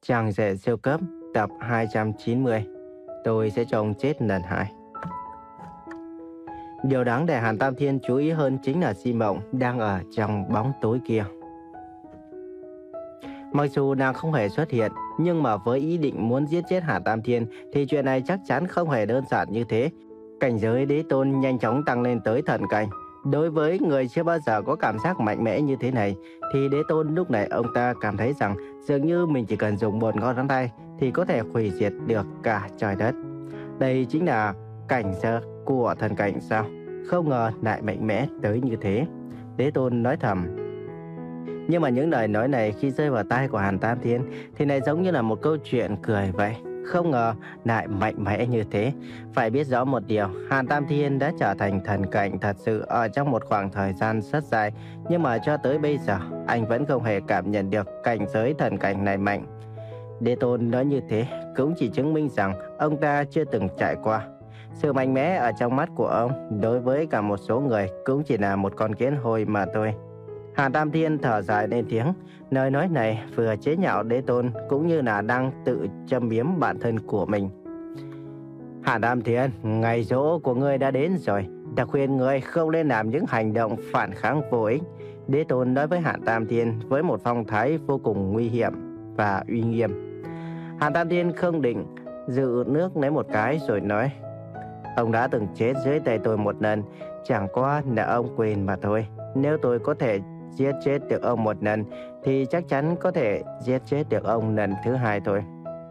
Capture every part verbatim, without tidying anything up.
Chàng rể siêu cấp tập hai trăm chín mươi. Tôi sẽ cho ông chết lần hai. Điều đáng để Hàn Tam Thiên chú ý hơn chính là Di Mộng đang ở trong bóng tối kia. Mặc dù nàng không hề xuất hiện, nhưng mà với ý định muốn giết chết Hàn Tam Thiên thì chuyện này chắc chắn không hề đơn giản như thế. Cảnh giới đế tôn nhanh chóng tăng lên tới thần cảnh. Đối với người chưa bao giờ có cảm giác mạnh mẽ như thế này thì đế tôn lúc này ông ta cảm thấy rằng dường như mình chỉ cần dùng một ngón tay thì có thể hủy diệt được cả trời đất. Đây chính là cảnh giới của thần cảnh sao? Không ngờ lại mạnh mẽ tới như thế, đế tôn nói thầm. Nhưng mà những lời nói này khi rơi vào tai của Hàn Tam Thiên thì lại giống như là một câu chuyện cười vậy. Không ngờ lại mạnh mẽ như thế. Phải biết rõ một điều, Hàn Tam Thiên đã trở thành thần cảnh thật sự ở trong một khoảng thời gian rất dài. Nhưng mà cho tới bây giờ, anh vẫn không hề cảm nhận được cảnh giới thần cảnh này mạnh. Đế tôn nói như thế cũng chỉ chứng minh rằng ông ta chưa từng trải qua. Sự mạnh mẽ ở trong mắt của ông đối với cả một số người cũng chỉ là một con kiến hôi mà thôi. Hàn Tam Thiên thở dài lên tiếng. Lời nói này vừa chế nhạo đế tôn cũng như là đang tự châm biếm bản thân của mình. Hàn Tam Thiên, ngày giỗ của ngươi đã đến rồi. Ta khuyên ngươi không nên làm những hành động phản kháng vô ích. Đế tôn nói với Hàn Tam Thiên với một phong thái vô cùng nguy hiểm và uy nghiêm. Hàn Tam Thiên không định dự nước lấy một cái rồi nói: Ông đã từng chết dưới tay tôi một lần, chẳng qua là ông quên mà thôi. Nếu tôi có thể giết chết được ông một lần thì chắc chắn có thể giết chết được ông lần thứ hai thôi.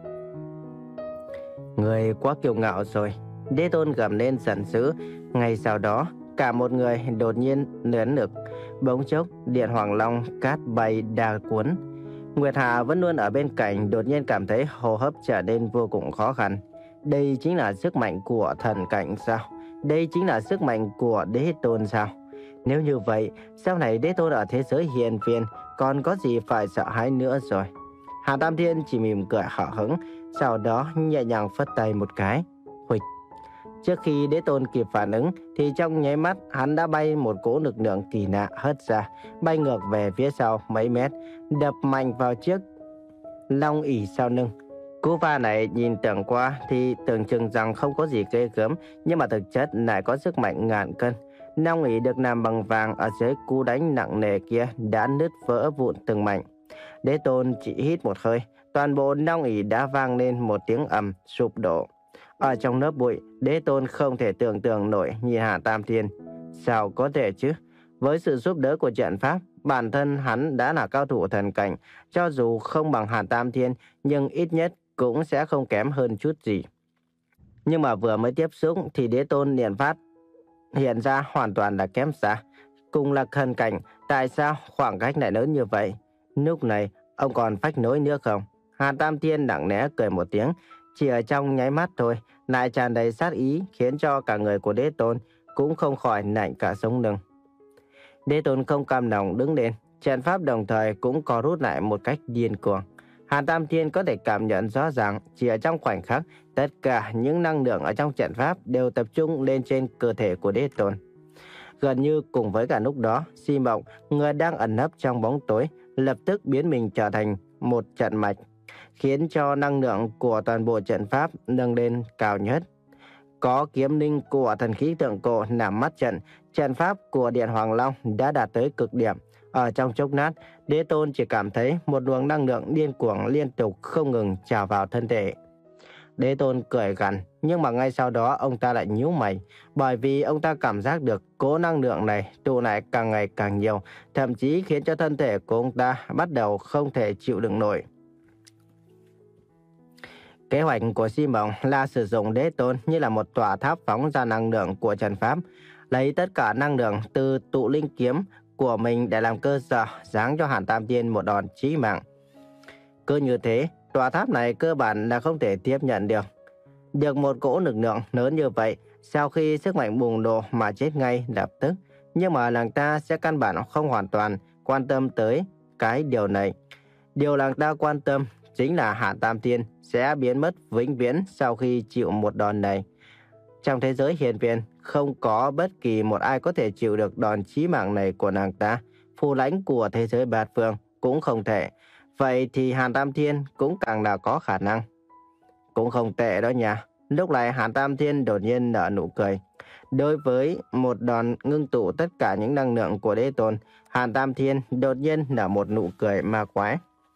Người quá kiêu ngạo rồi, đế tôn gầm lên giận dữ. Ngay sau đó cả một người đột nhiên lớn lực, bỗng chốc điện Hoàng Long cát bay đa cuốn. Nguyệt Hà vẫn luôn ở bên cạnh đột nhiên cảm thấy hô hấp trở nên vô cùng khó khăn. Đây chính là sức mạnh của thần cảnh sao? Đây chính là sức mạnh của đế tôn sao? Nếu như vậy, sau này đế tôn ở thế giới hiền viên còn có gì phải sợ hãi nữa rồi. Hàn Tam Thiên chỉ mỉm cười hở hững, sau đó nhẹ nhàng phất tay một cái. Huỵch! Trước khi đế tôn kịp phản ứng thì trong nháy mắt hắn đã bay một cỗ lực lượng kỳ lạ hất ra, bay ngược về phía sau mấy mét, đập mạnh vào chiếc long ỷ sau lưng. Cú va này nhìn tưởng qua thì tưởng chừng rằng không có gì ghê gớm, nhưng mà thực chất lại có sức mạnh ngàn cân. Long ỷ được làm bằng vàng ở dưới cú đánh nặng nề kia đã nứt vỡ vụn từng mảnh. Đế tôn chỉ hít một hơi, toàn bộ long ỷ đã vang lên một tiếng ầm sụp đổ. Ở trong lớp bụi, đế tôn không thể tưởng tượng nổi nhìn Hàn Tam Thiên. Sao có thể chứ? Với sự giúp đỡ của trận pháp, bản thân hắn đã là cao thủ thần cảnh, cho dù không bằng Hàn Tam Thiên nhưng ít nhất cũng sẽ không kém hơn chút gì. Nhưng mà vừa mới tiếp xúc thì đế tôn liền phát hiện ra hoàn toàn là kém xa. Cùng là thần cảnh, tại sao khoảng cách lại lớn như vậy? Lúc này ông còn phách nối nữa không? Hàn Tam Thiên lặng lẽ cười một tiếng, chỉ ở trong nháy mắt thôi lại tràn đầy sát ý, khiến cho cả người của đế tôn cũng không khỏi lạnh cả sống lưng. Đế tôn không cam lòng đứng lên, trận pháp đồng thời cũng co rút lại một cách điên cuồng. Hàn Tam Thiên có thể cảm nhận rõ ràng chỉ ở trong khoảnh khắc, tất cả những năng lượng ở trong trận pháp đều tập trung lên trên cơ thể của đế tôn. Gần như cùng với cả lúc đó, Di Mộng, người đang ẩn nấp trong bóng tối, lập tức biến mình trở thành một trận mạch, khiến cho năng lượng của toàn bộ trận pháp nâng lên cao nhất. Có kiếm linh của thần khí thượng cổ làm mắt trận, trận pháp của điện Hoàng Long đã đạt tới cực điểm. Ở trong chốc lát, đế tôn chỉ cảm thấy một luồng năng lượng điên cuồng liên tục không ngừng trào vào thân thể. Đế tôn cười gằn, nhưng mà ngay sau đó ông ta lại nhíu mày, bởi vì ông ta cảm giác được cỗ năng lượng này tụ lại càng ngày càng nhiều, thậm chí khiến cho thân thể của ông ta bắt đầu không thể chịu đựng nổi. Kế hoạch của Di Mộng là sử dụng đế tôn như là một tòa tháp phóng ra năng lượng của trận pháp, lấy tất cả năng lượng từ tụ linh kiếm của mình để làm cơ sở giáng cho Hàn Tam Thiên một đòn chí mạng. Cứ như thế, tòa tháp này cơ bản là không thể tiếp nhận được. Được một cỗ lực lượng lớn như vậy, sau khi sức mạnh bùng nổ mà chết ngay lập tức, nhưng mà nàng ta sẽ căn bản không hoàn toàn quan tâm tới cái điều này. Điều nàng ta quan tâm chính là Hàn Tam Thiên sẽ biến mất vĩnh viễn sau khi chịu một đòn này. Trong thế giới hiền viên, không có bất kỳ một ai có thể chịu được đòn chí mạng này của nàng ta. Phù lãnh của thế giới bát phương cũng không thể. vậy thì Hàn Tam Thiên cũng càng là có khả năng. Cũng không tệ đó nha. Lúc này Hàn Tam Thiên đột nhiên nở nụ cười. Đối với một đòn ngưng tụ tất cả những năng lượng của Đế Tôn, Hàn Tam Thiên đột nhiên nở một nụ cười ma quái.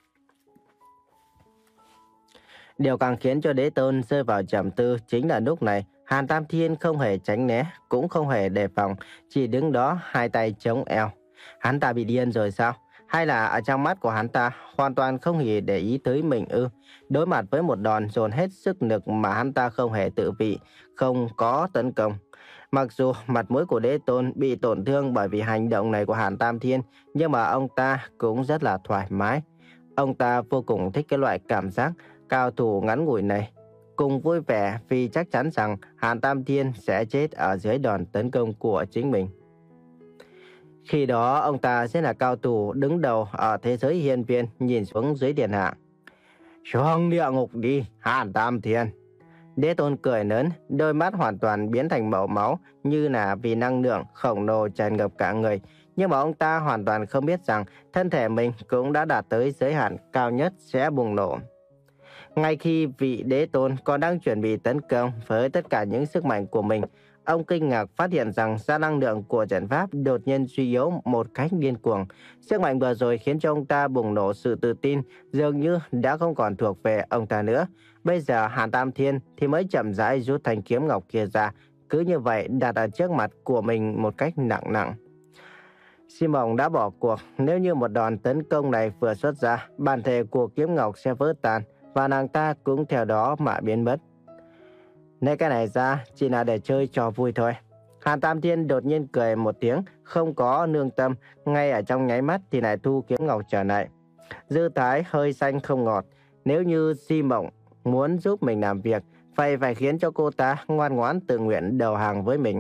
Điều càng khiến cho Đế Tôn rơi vào trầm tư chính là lúc này Hàn Tam Thiên không hề tránh né, cũng không hề đề phòng, chỉ đứng đó hai tay chống eo. Hắn ta bị điên rồi sao? Hay là ở trong mắt của hắn ta hoàn toàn không hề để ý tới mình ư? Đối mặt với một đòn dồn hết sức lực mà hắn ta không hề tự vị, không có tấn công. Mặc dù mặt mũi của Đế Tôn bị tổn thương bởi vì hành động này của Hàn Tam Thiên, nhưng mà ông ta cũng rất là thoải mái. Ông ta vô cùng thích cái loại cảm giác cao thủ ngắn ngủi này, cùng vui vẻ vì chắc chắn rằng Hàn Tam Thiên sẽ chết ở dưới đòn tấn công của chính mình. Khi đó ông ta sẽ là cao thủ đứng đầu ở thế giới hiên viên, nhìn xuống dưới điện hạ. Xuống địa ngục đi, Hàn Tam Thiên. Đế Tôn cười lớn, đôi mắt hoàn toàn biến thành màu máu, như là vì năng lượng khổng lồ tràn ngập cả người. Nhưng mà ông ta hoàn toàn không biết rằng thân thể mình cũng đã đạt tới giới hạn cao nhất sẽ bùng nổ. Ngay khi vị Đế Tôn còn đang chuẩn bị tấn công với tất cả những sức mạnh của mình, ông kinh ngạc phát hiện rằng ra năng lượng của trận pháp đột nhiên suy yếu một cách điên cuồng. Sức mạnh vừa rồi khiến cho ông ta bùng nổ sự tự tin, dường như đã không còn thuộc về ông ta nữa. Bây giờ Hàn Tam Thiên thì mới chậm rãi rút thanh kiếm ngọc kia ra, cứ như vậy đặt ở trước mặt của mình một cách nặng nặng. Simon đã bỏ cuộc. Nếu như một đòn tấn công này vừa xuất ra, bản thể của kiếm ngọc sẽ vỡ tan và nàng ta cũng theo đó mà biến mất. Lấy cái này ra chỉ là để chơi trò vui thôi. Hàn Tam Thiên đột nhiên cười một tiếng, không có nương tâm, ngay ở trong nháy mắt thì lại thu kiếm ngọc trở lại. Dư thái hơi xanh không ngọt. Nếu như Di Mộng muốn giúp mình làm việc, vậy phải khiến cho cô ta ngoan ngoãn tự nguyện đầu hàng với mình.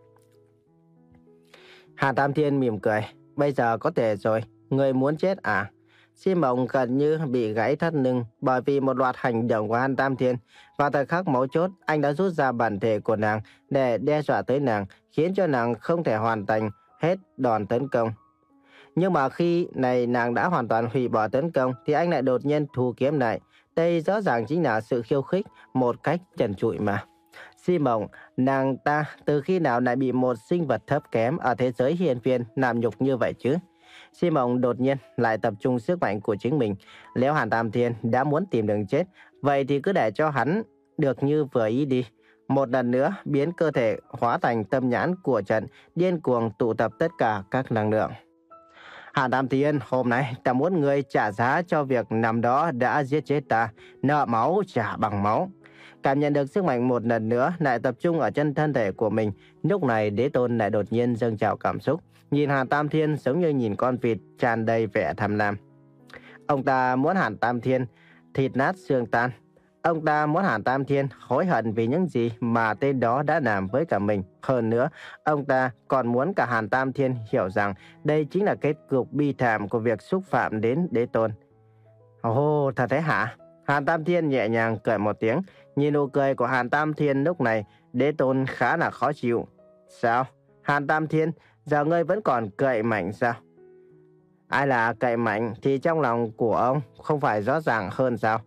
Hàn Tam Thiên mỉm cười. Bây giờ có thể rồi, người muốn chết à? Di Mộng gần như bị gãy thắt lưng bởi vì một loạt hành động của Hàn Tam Thiên. Vào thời khắc mấu chốt, anh đã rút ra bản thể của nàng để đe dọa tới nàng, khiến cho nàng không thể hoàn thành hết đòn tấn công. Nhưng mà khi này nàng đã hoàn toàn hủy bỏ tấn công thì anh lại đột nhiên thu kiếm lại. Đây rõ ràng chính là sự khiêu khích một cách trần trụi mà. Di Mộng, nàng ta từ khi nào lại bị một sinh vật thấp kém ở thế giới hiên viên làm nhục như vậy chứ? Di Mộng đột nhiên lại tập trung sức mạnh của chính mình. Nếu Hàn Tam Thiên đã muốn tìm đường chết, vậy thì cứ để cho hắn được như vừa ý đi. Một lần nữa biến cơ thể hóa thành tâm nhãn của trận, điên cuồng tụ tập tất cả các năng lượng. Hàn Tam Thiên, hôm nay ta muốn ngươi trả giá cho việc năm đó đã giết chết ta, nợ máu trả bằng máu. Cảm nhận được sức mạnh một lần nữa lại tập trung ở chân thân thể của mình, lúc này Đế Tôn lại đột nhiên dâng trào cảm xúc, nhìn Hàn Tam Thiên giống như nhìn con vịt tràn đầy vẻ tham lam. Ông ta muốn Hàn Tam Thiên thịt nát xương tan. Ông ta muốn Hàn Tam Thiên hối hận vì những gì mà tên đó đã làm với cả mình. Hơn nữa, ông ta còn muốn cả Hàn Tam Thiên hiểu rằng đây chính là kết cục bi thảm của việc xúc phạm đến Đế Tôn. Ồ, thật thế hả? Hàn Tam Thiên nhẹ nhàng cười một tiếng. Nhìn nụ cười của Hàn Tam Thiên lúc này, Đế Tôn khá là khó chịu. Sao? Hàn Tam Thiên, giờ ngươi vẫn còn cậy mạnh sao? Ai là cậy mạnh thì trong lòng của ông không phải rõ ràng hơn sao?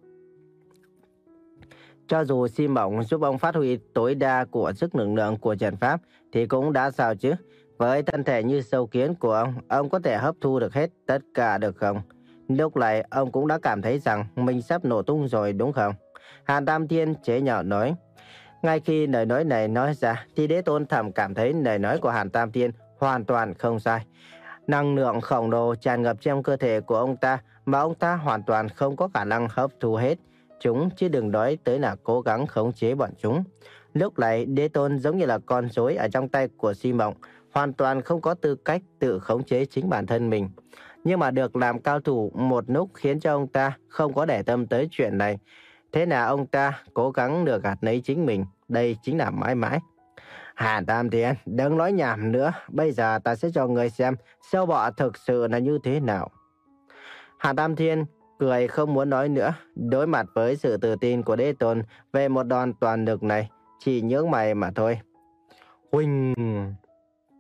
Cho dù Di Mộng giúp ông phát huy tối đa của sức lực lượng của trận pháp thì cũng đã sao chứ? Với thân thể như sâu kiến của ông, ông có thể hấp thu được hết tất cả được không? Lúc này ông cũng đã cảm thấy rằng mình sắp nổ tung rồi đúng không? Hàn Tam Thiên chế nhạo nói. Ngay khi lời nói này nói ra thì Đế Tôn thầm cảm thấy lời nói của Hàn Tam Thiên hoàn toàn không sai. Năng lượng khổng lồ tràn ngập trong cơ thể của ông ta mà ông ta hoàn toàn không có khả năng hấp thu hết chúng, chứ đừng nói tới là cố gắng khống chế bọn chúng. Lúc này Đế Tôn giống như là con rối ở trong tay của Di Mộng, hoàn toàn không có tư cách tự khống chế chính bản thân mình. Nhưng mà được làm cao thủ một lúc khiến cho ông ta không có để tâm tới chuyện này. Thế là ông ta cố gắng lừa gạt lấy chính mình. Đây chính là mãi mãi. Hàn Tam Thiên, đừng nói nhảm nữa. Bây giờ ta sẽ cho người xem sâu bọ thực sự là như thế nào. Hàn Tam Thiên cười không muốn nói nữa. Đối mặt với sự tự tin của Đế Tôn về một đòn toàn lực này, chỉ nhướng mày mà thôi. Huỳnh!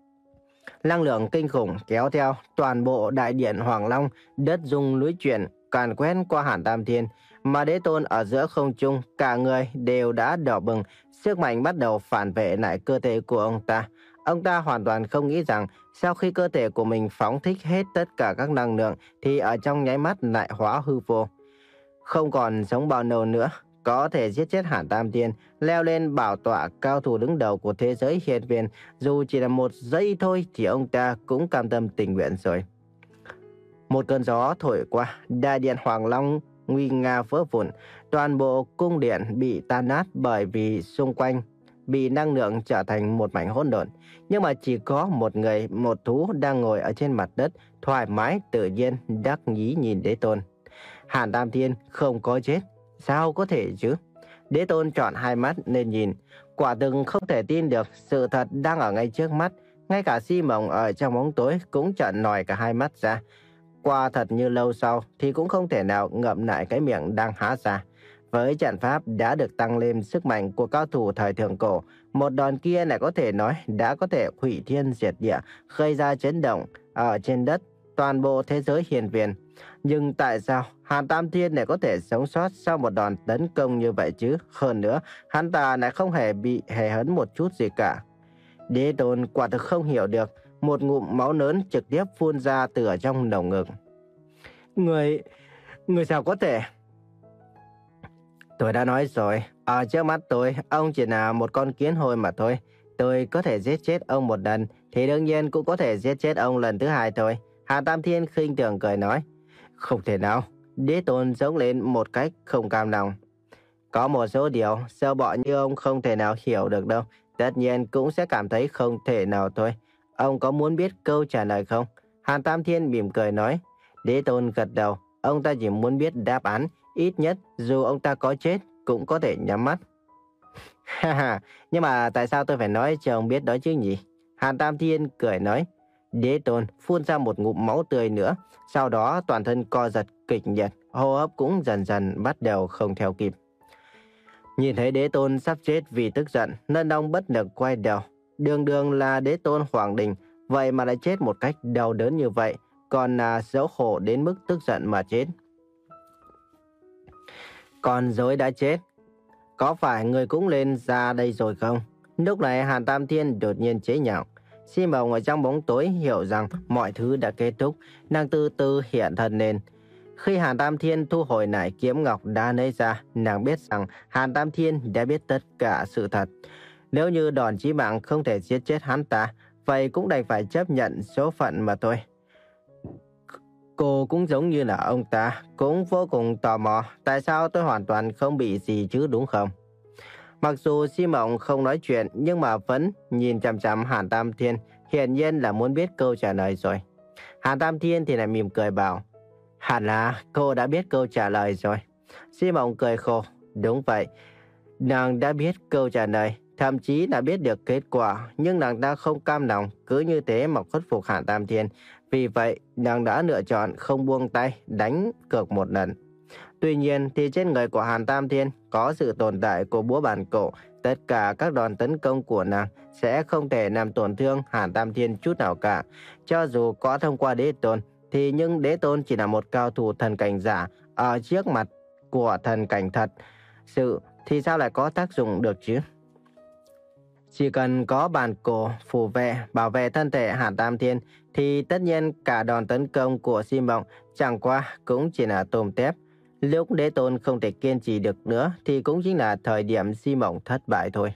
Năng lượng kinh khủng kéo theo toàn bộ đại điện Hoàng Long, đất rung núi chuyển. càn quét qua Hàn Tam Thiên, mà Đế Tôn ở giữa không trung, cả người đều đã đỏ bừng, sức mạnh bắt đầu phản vệ lại cơ thể của ông ta. Ông ta hoàn toàn không nghĩ rằng sau khi cơ thể của mình phóng thích hết tất cả các năng lượng thì ở trong nháy mắt lại hóa hư vô. Không còn sống bao lâu nữa, có thể giết chết Hàn Tam Thiên, leo lên bảo tọa cao thủ đứng đầu của thế giới hiên viên, dù chỉ là một giây thôi thì ông ta cũng cam tâm tình nguyện rồi. Một cơn gió thổi qua, đại điện Hoàng Long nguy nga vỡ vụn, toàn bộ cung điện bị tan nát bởi vì xung quanh bị năng lượng trở thành một mảnh hỗn độn. Nhưng mà chỉ có một người, một thú đang ngồi ở trên mặt đất, thoải mái tự nhiên đắc ý nhìn Đế Tôn. Hàn Tam Thiên không có chết, sao có thể chứ? Đế Tôn trọn hai mắt nên nhìn, quả thực không thể tin được sự thật đang ở ngay trước mắt. Ngay cả Si Mộng ở trong bóng tối cũng trợn nòi cả hai mắt ra. Qua thật như lâu sau thì cũng không thể nào ngậm lại cái miệng đang há ra. Với trận pháp đã được tăng lên sức mạnh của cao thủ thời thượng cổ, một đòn kia lại có thể nói đã có thể hủy thiên diệt địa, gây ra chấn động ở trên đất toàn bộ thế giới hiền viên. Nhưng tại sao Hàn Tam Thiên lại có thể sống sót sau một đòn tấn công như vậy chứ? Hơn nữa, hắn ta lại không hề bị hề hấn một chút gì cả. Đế Tôn quả thực không hiểu được, một ngụm máu lớn trực tiếp phun ra từ ở trong lồng ngực. Người... người sao có thể... Tôi đã nói rồi, ở trước mắt tôi, ông chỉ là một con kiến hôi mà thôi. Tôi có thể giết chết ông một lần, thì đương nhiên cũng có thể giết chết ông lần thứ hai thôi. Hàn Tam Thiên khinh thường cười nói. Không thể nào. Đế Tôn giống lên một cách không cam lòng. Có một số điều, sơ bọ như ông không thể nào hiểu được đâu. Tất nhiên cũng sẽ cảm thấy không thể nào thôi. Ông có muốn biết câu trả lời không? Hàn Tam Thiên mỉm cười nói. Đế Tôn gật đầu. Ông ta chỉ muốn biết đáp án. Ít nhất dù ông ta có chết cũng có thể nhắm mắt. Ha nhưng mà tại sao tôi phải nói cho ông biết đó chứ nhỉ? Hàn Tam Thiên cười nói. Đế Tôn phun ra một ngụm máu tươi nữa. Sau đó toàn thân co giật kịch liệt, hô hấp cũng dần dần bắt đầu không theo kịp. Nhìn thấy Đế Tôn sắp chết vì tức giận, Lân Long bất lực quay đầu. Đường đường là Đế Tôn Hoàng Đình, vậy mà lại chết một cách đau đớn như vậy, còn là xấu hổ đến mức tức giận mà chết. Con rối đã chết, có phải người cũng lên ra đây rồi không? Lúc này Hàn Tam Thiên đột nhiên chế nhạo. Si Mộng ở trong bóng tối hiểu rằng mọi thứ đã kết thúc, nàng từ từ hiện thân lên. Khi Hàn Tam Thiên thu hồi lại kiếm ngọc đã lấy ra, nàng biết rằng Hàn Tam Thiên đã biết tất cả sự thật. Nếu như đòn chí mạng không thể giết chết hắn ta, vậy cũng đành phải chấp nhận số phận mà thôi. Cô cũng giống như là ông ta, cũng vô cùng tò mò tại sao tôi hoàn toàn không bị gì chứ đúng không? Mặc dù Si Mộng không nói chuyện nhưng mà vẫn nhìn chằm chằm Hàn Tam Thiên, hiển nhiên là muốn biết câu trả lời rồi. Hàn Tam Thiên thì lại mỉm cười bảo, hẳn là cô đã biết câu trả lời rồi. Si Mộng cười khổ, đúng vậy, nàng đã biết câu trả lời, thậm chí đã biết được kết quả, nhưng nàng ta không cam lòng cứ như thế mà khuất phục Hàn Tam Thiên. Vì vậy, nàng đã lựa chọn không buông tay, đánh cược một lần. Tuy nhiên thì trên người của Hàn Tam Thiên có sự tồn tại của búa bản cổ, tất cả các đòn tấn công của nàng sẽ không thể làm tổn thương Hàn Tam Thiên chút nào cả. Cho dù có thông qua Đế Tôn, thì nhưng Đế Tôn chỉ là một cao thủ thần cảnh giả ở trước mặt của thần cảnh thật sự thì sao lại có tác dụng được chứ? Chỉ cần có bản cổ phù vệ bảo vệ thân thể Hàn Tam Thiên thì tất nhiên cả đòn tấn công của Si Mộng chẳng qua cũng chỉ là tôm tép. Lúc Đế Tôn không thể kiên trì được nữa thì cũng chính là thời điểm Si Mộng thất bại thôi.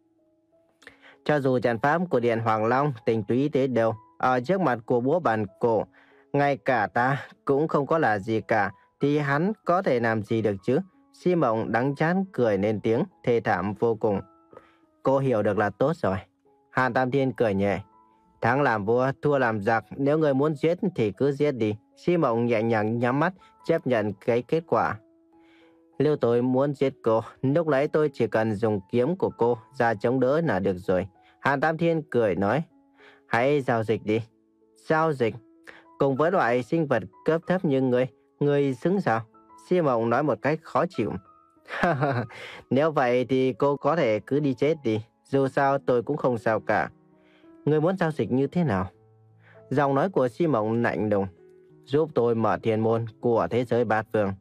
Cho dù trận pháp của Điện Hoàng Long tinh túy thế đâu, ở trước mặt của búa bản cổ, ngay cả ta cũng không có là gì cả, thì hắn có thể làm gì được chứ? Si Mộng đắng chán cười lên tiếng, thê thảm vô cùng. Cô hiểu được là tốt rồi. Hàn Tam Thiên cười nhẹ. Thắng làm vua, thua làm giặc, nếu người muốn giết thì cứ giết đi. Si Mộng nhẹ nhàng nhắm mắt, chấp nhận cái kết quả. Nếu tôi muốn giết cô, lúc nãy tôi chỉ cần dùng kiếm của cô ra chống đỡ là được rồi. Hàn Tam Thiên cười nói. Hãy giao dịch đi. Giao dịch? Cùng với loại sinh vật cấp thấp như ngươi, ngươi xứng sao? Si Mộng nói một cách khó chịu. Nếu vậy thì cô có thể cứ đi chết đi. Dù sao tôi cũng không sao cả. Ngươi muốn giao dịch như thế nào? Giọng nói của Si Mộng lạnh lùng. giúp tôi mở thiên môn của thế giới bát phương.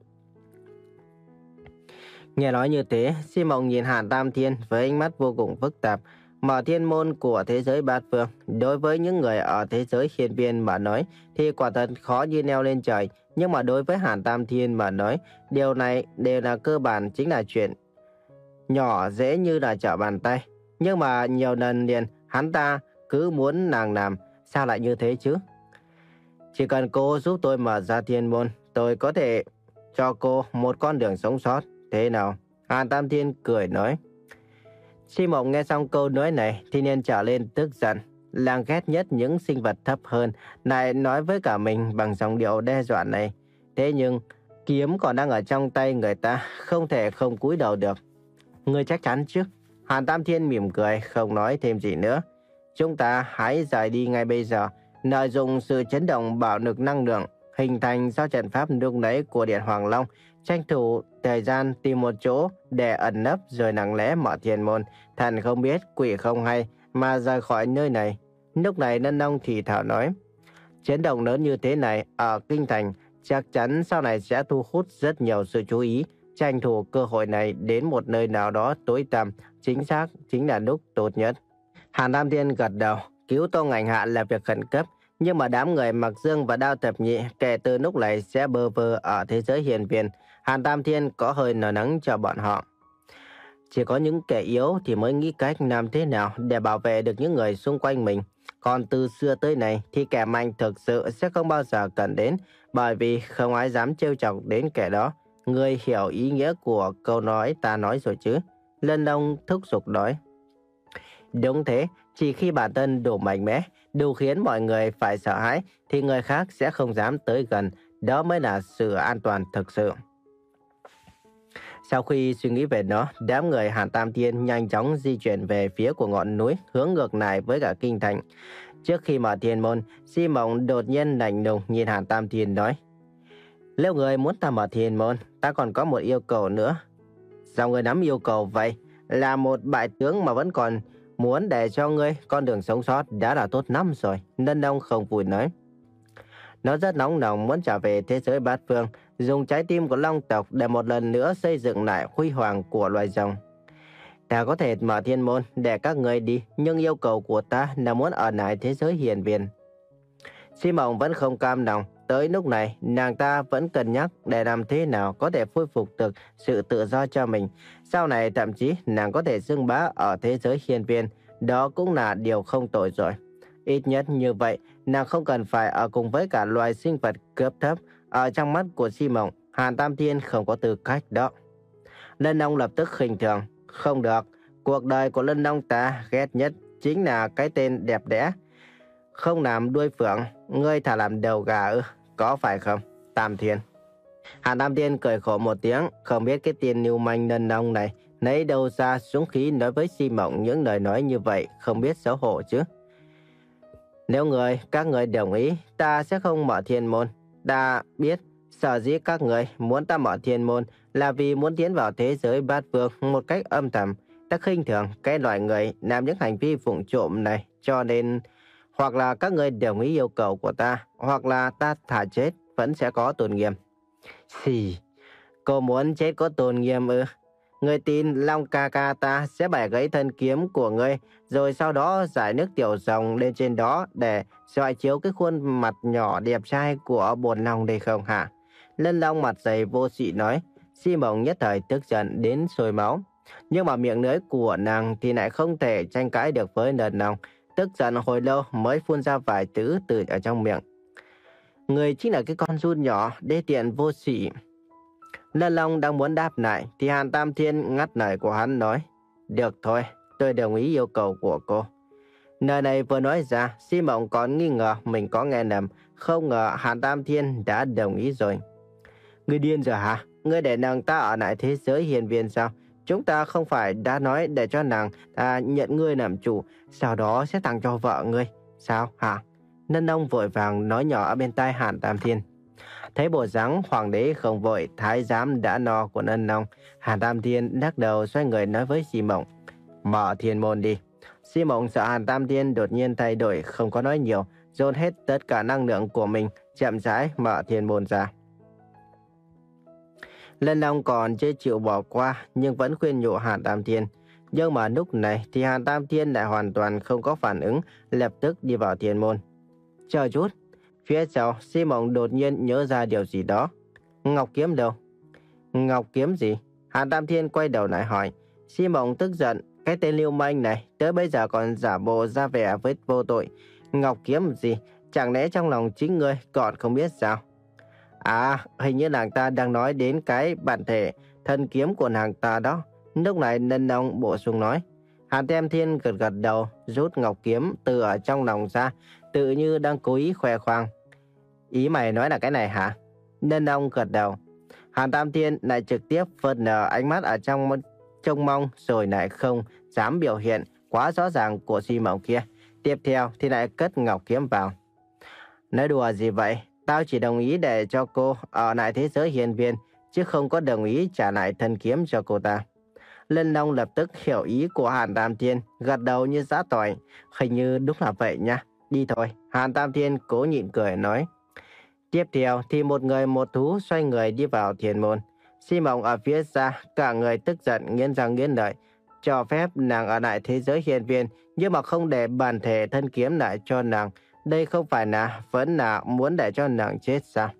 Nghe nói như thế, Si Mộng nhìn Hàn Tam Thiên với ánh mắt vô cùng phức tạp. Mở thiên môn của thế giới bát phương, đối với những người ở thế giới hiên viên mà nói thì quả thật khó như leo lên trời. Nhưng mà đối với Hàn Tam Thiên mà nói, điều này đều là cơ bản, chính là chuyện nhỏ dễ như là trở bàn tay. Nhưng mà nhiều lần liền hắn ta cứ muốn nàng làm, sao lại như thế chứ? Chỉ cần cô giúp tôi mở ra thiên môn, tôi có thể cho cô một con đường sống sót. Thế nào? Hàn Tam Thiên cười nói. Si Mộng nghe xong câu nói này thì nên trở lên tức giận. Nàng ghét nhất những sinh vật thấp hơn, lại nói với cả mình bằng giọng điệu đe dọa này. Thế nhưng kiếm còn đang ở trong tay người ta, không thể không cúi đầu được. Ngươi chắc chắn chứ? Hàn Tam Thiên mỉm cười, không nói thêm gì nữa. Chúng ta hãy rời đi ngay bây giờ, lợi dụng sự chấn động bạo lực năng lượng hình thành do trận pháp lúc nãy của Điện Hoàng Long, tranh thủ thời gian tìm một chỗ để ẩn nấp rồi lặng lẽ mở thiên môn, thần không biết quỷ không hay mà rời khỏi nơi này. Lúc này Lân Long thì thào nói, chấn động lớn như thế này ở kinh thành chắc chắn sau này sẽ thu hút rất nhiều sự chú ý. Tranh thủ cơ hội này đến một nơi nào đó tối tăm, chính xác chính là lúc tốt nhất. Hàn Tam Thiên gật đầu, cứu Tô Ngạnh Hạ là việc khẩn cấp, nhưng mà đám người Mặc Dương và Đao Thập Nhị kể từ lúc này sẽ bơ vơ ở thế giới hiền viên. Hàn Tam Thiên có hơi lo lắng cho bọn họ. Chỉ có những kẻ yếu thì mới nghĩ cách làm thế nào để bảo vệ được những người xung quanh mình. Còn từ xưa tới nay thì kẻ mạnh thực sự sẽ không bao giờ cần đến, bởi vì không ai dám trêu chọc đến kẻ đó. Ngươi hiểu ý nghĩa của câu nói ta nói rồi chứ? Lân Long thúc giục nói. Đúng thế, chỉ khi bản thân đủ mạnh mẽ, đủ khiến mọi người phải sợ hãi, thì người khác sẽ không dám tới gần. Đó mới là sự an toàn thực sự. Sau khi suy nghĩ về nó, đám người Hàn Tam Thiên nhanh chóng di chuyển về phía của ngọn núi, hướng ngược lại với cả kinh thành. Trước khi mở thiên môn, Si Mộng đột nhiên lạnh lùng nhìn Hàn Tam Thiên nói, nếu người muốn ta mở thiên môn, ta còn có một yêu cầu nữa. Sao người nắm yêu cầu vậy? Là một bại tướng mà vẫn còn muốn để cho ngươi con đường sống sót đã là tốt lắm rồi. Lân Long không vui nói. Nó rất nóng lòng muốn trở về thế giới bát phương, dùng trái tim của Long tộc để một lần nữa xây dựng lại huy hoàng của loài rồng. Ta có thể mở thiên môn để các ngươi đi, nhưng yêu cầu của ta là muốn ở lại thế giới hiền viên. Si Mộng vẫn không cam lòng. Tới lúc này, nàng ta vẫn cân nhắc để làm thế nào có thể khôi phục được sự tự do cho mình. Sau này thậm chí nàng có thể xưng bá ở thế giới hiên viên. Đó cũng là điều không tồi rồi. Ít nhất như vậy, nàng không cần phải ở cùng với cả loài sinh vật cấp thấp. Ở trong mắt của Si Mộng, Hàn Tam Thiên không có tư cách đó. Lân Long lập tức khinh thường. Không được, cuộc đời của Lân Long ta ghét nhất chính là cái tên đẹp đẽ không làm đuôi phượng. Ngươi thả làm đầu gà ư? Có phải không, Tam Thiên? Hàn Tam Thiên cười khổ một tiếng, không biết cái tiền lưu manh Lân Long này lấy đâu ra dũng khí nói với Si Mộng những lời nói như vậy, không biết xấu hổ chứ. Nếu người, các người đồng ý, ta sẽ không mở thiên môn. Ta biết, sở dĩ các người muốn ta mở thiên môn là vì muốn tiến vào thế giới bát vương một cách âm thầm. Ta khinh thường cái loại người làm những hành vi vụng trộm này, cho nên hoặc là các người đồng ý yêu cầu của ta, hoặc là ta thả chết vẫn sẽ có tôn nghiêm. Xì, cô muốn chết có tôn nghiêm ư? Ngươi tin Long ca ca ta sẽ bẻ gãy thân kiếm của ngươi, rồi sau đó giải nước tiểu rồng lên trên đó để soi chiếu cái khuôn mặt nhỏ đẹp trai của bồn Long đây không hả? Lân Long mặt dày vô sỉ nói. Si Mộng nhất thời tức giận đến sôi máu, nhưng mà miệng lưỡi của nàng thì lại không thể tranh cãi được với Lân Long. Tức giận hồi lâu mới phun ra vài chữ từ ở trong miệng. Người chính là cái con giun nhỏ, đê tiện vô sỉ. Lân Long đang muốn đáp lại thì Hàn Tam Thiên ngắt lời của hắn nói. Được thôi, tôi đồng ý yêu cầu của cô. Lời này vừa nói ra, Si Mộng còn nghi ngờ mình có nghe lầm. Không ngờ Hàn Tam Thiên đã đồng ý rồi. Ngươi điên rồi hả? Ngươi để nàng ta ở lại thế giới hiền viên sao? Chúng ta không phải đã nói để cho nàng ta nhận ngươi làm chủ, sau đó sẽ tặng cho vợ ngươi, sao hả? Lân Long vội vàng nói nhỏ ở bên tai Hàn Tam Thiên. Thấy bộ dáng hoàng đế không vội, thái giám đã no của Lân Long, Hàn Tam Thiên lắc đầu xoay người nói với Si Mộng. Mở thiên môn đi. Si Mộng sợ Hàn Tam Thiên đột nhiên thay đổi, không có nói nhiều, dồn hết tất cả năng lượng của mình, chậm rãi mở thiên môn ra. Lân Long còn chưa chịu bỏ qua nhưng vẫn khuyên nhủ Hàn Tam Thiên. Nhưng mà lúc này thì Hàn Tam Thiên lại hoàn toàn không có phản ứng, lập tức đi vào thiên môn. Chờ chút, phía sau Si Mộng đột nhiên nhớ ra điều gì đó. Ngọc kiếm đâu? Ngọc kiếm gì? Hàn Tam Thiên quay đầu lại hỏi. Si Mộng tức giận, cái tên lưu manh này tới bây giờ còn giả bộ ra vẻ với vô tội. Ngọc kiếm gì? Chẳng lẽ trong lòng chính ngươi còn không biết sao? À, hình như nàng ta đang nói đến cái bản thể thân kiếm của nàng ta đó. Lúc này Lân Long bổ sung nói. Hàn Tam Thiên gật gật đầu, rút ngọc kiếm từ ở trong lòng ra, tự như đang cố ý khoe khoang. Ý mày nói là cái này hả? Lân Long gật đầu. Hàn Tam Thiên lại trực tiếp phớt lờ ánh mắt ở trong trông mong, rồi lại không dám biểu hiện quá rõ ràng của Si Mộng kia. Tiếp theo thì lại cất ngọc kiếm vào. Nói đùa gì vậy? Tao chỉ đồng ý để cho cô ở lại thế giới hiên viên, chứ không có đồng ý trả lại thân kiếm cho cô ta. Lân Long lập tức hiểu ý của Hàn Tam Thiên, gật đầu như giã tỏi. Hình như đúng là vậy nha. Đi thôi. Hàn Tam Thiên cố nhịn cười nói. Tiếp theo thì một người một thú xoay người đi vào thiên môn. Si Mộng ở phía xa, cả người tức giận nghiến răng nghiến lợi, cho phép nàng ở lại thế giới hiên viên, nhưng mà không để bản thể thân kiếm lại cho nàng. Đây không phải là vẫn là muốn để cho nàng chết sao?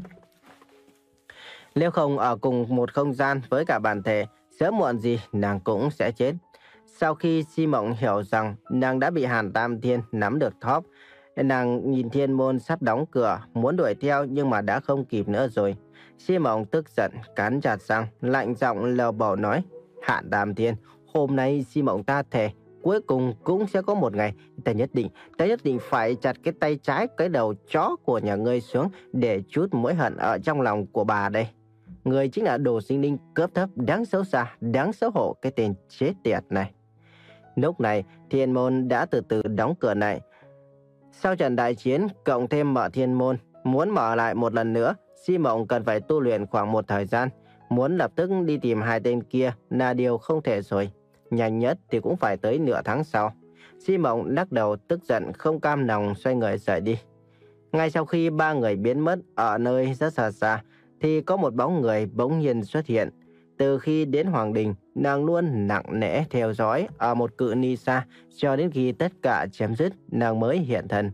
Nếu không ở cùng một không gian với cả bản thể, sớm muộn gì nàng cũng sẽ chết. Sau khi Si Mộng hiểu rằng nàng đã bị Hàn Tam Thiên nắm được thóp, nàng nhìn thiên môn sắp đóng cửa, muốn đuổi theo nhưng mà đã không kịp nữa rồi. Si Mộng tức giận, cắn chặt răng, lạnh giọng lầu bầu nói. Hàn Tam Thiên, hôm nay Si Mộng ta thề, cuối cùng cũng sẽ có một ngày, ta nhất định, ta nhất định phải chặt cái tay trái, cái đầu chó của nhà ngươi xuống để chút mối hận ở trong lòng của bà đây. Người chính là đồ sinh linh cướp thấp, đáng xấu xa, đáng xấu hổ cái tên chết tiệt này. Lúc này, thiên môn đã từ từ đóng cửa lại. Sau trận đại chiến, cộng thêm mở thiên môn, muốn mở lại một lần nữa, Si Mộng cần phải tu luyện khoảng một thời gian. Muốn lập tức đi tìm hai tên kia là điều không thể rồi. Nhanh nhất thì cũng phải tới nửa tháng sau. Si Mộng lắc đầu tức giận không cam lòng xoay người rời đi. Ngay sau khi ba người biến mất ở nơi rất xa xa, thì có một bóng người bỗng nhiên xuất hiện. Từ khi đến Hoàng Đình, nàng luôn nặng nề theo dõi ở một cự ly xa, cho đến khi tất cả chấm dứt, nàng mới hiện thân.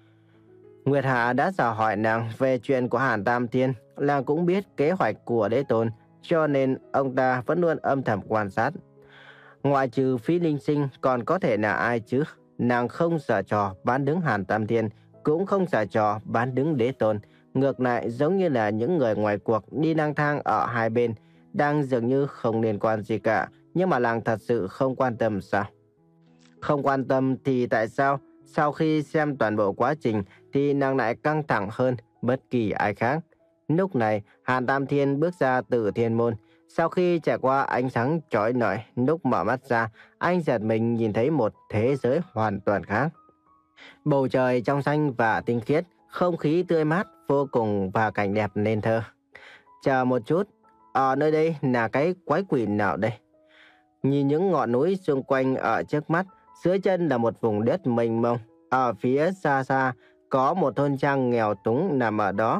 Nguyệt Hạ đã dò hỏi nàng về chuyện của Hàn Tam Thiên, nàng cũng biết kế hoạch của Đế Tôn, cho nên ông ta vẫn luôn âm thầm quan sát. Ngoại trừ Phí Linh Sinh còn có thể là ai chứ? Nàng không giở trò bán đứng Hàn Tam Thiên, cũng không giở trò bán đứng Đế Tôn. Ngược lại giống như là những người ngoài cuộc đi lang thang ở hai bên, đang dường như không liên quan gì cả, nhưng mà nàng thật sự không quan tâm sao? Không quan tâm thì tại sao sau khi xem toàn bộ quá trình thì nàng lại căng thẳng hơn bất kỳ ai khác? Lúc này Hàn Tam Thiên bước ra từ thiên môn. Sau khi trải qua ánh sáng chói lọi, lúc mở mắt ra, anh giật mình nhìn thấy một thế giới hoàn toàn khác. Bầu trời trong xanh và tinh khiết, không khí tươi mát vô cùng và cảnh đẹp nên thơ. Chờ một chút, ở nơi đây là cái quái quỷ nào đây? Nhìn những ngọn núi xung quanh ở trước mắt, dưới chân là một vùng đất mênh mông. Ở phía xa xa có một thôn trang nghèo túng nằm ở đó.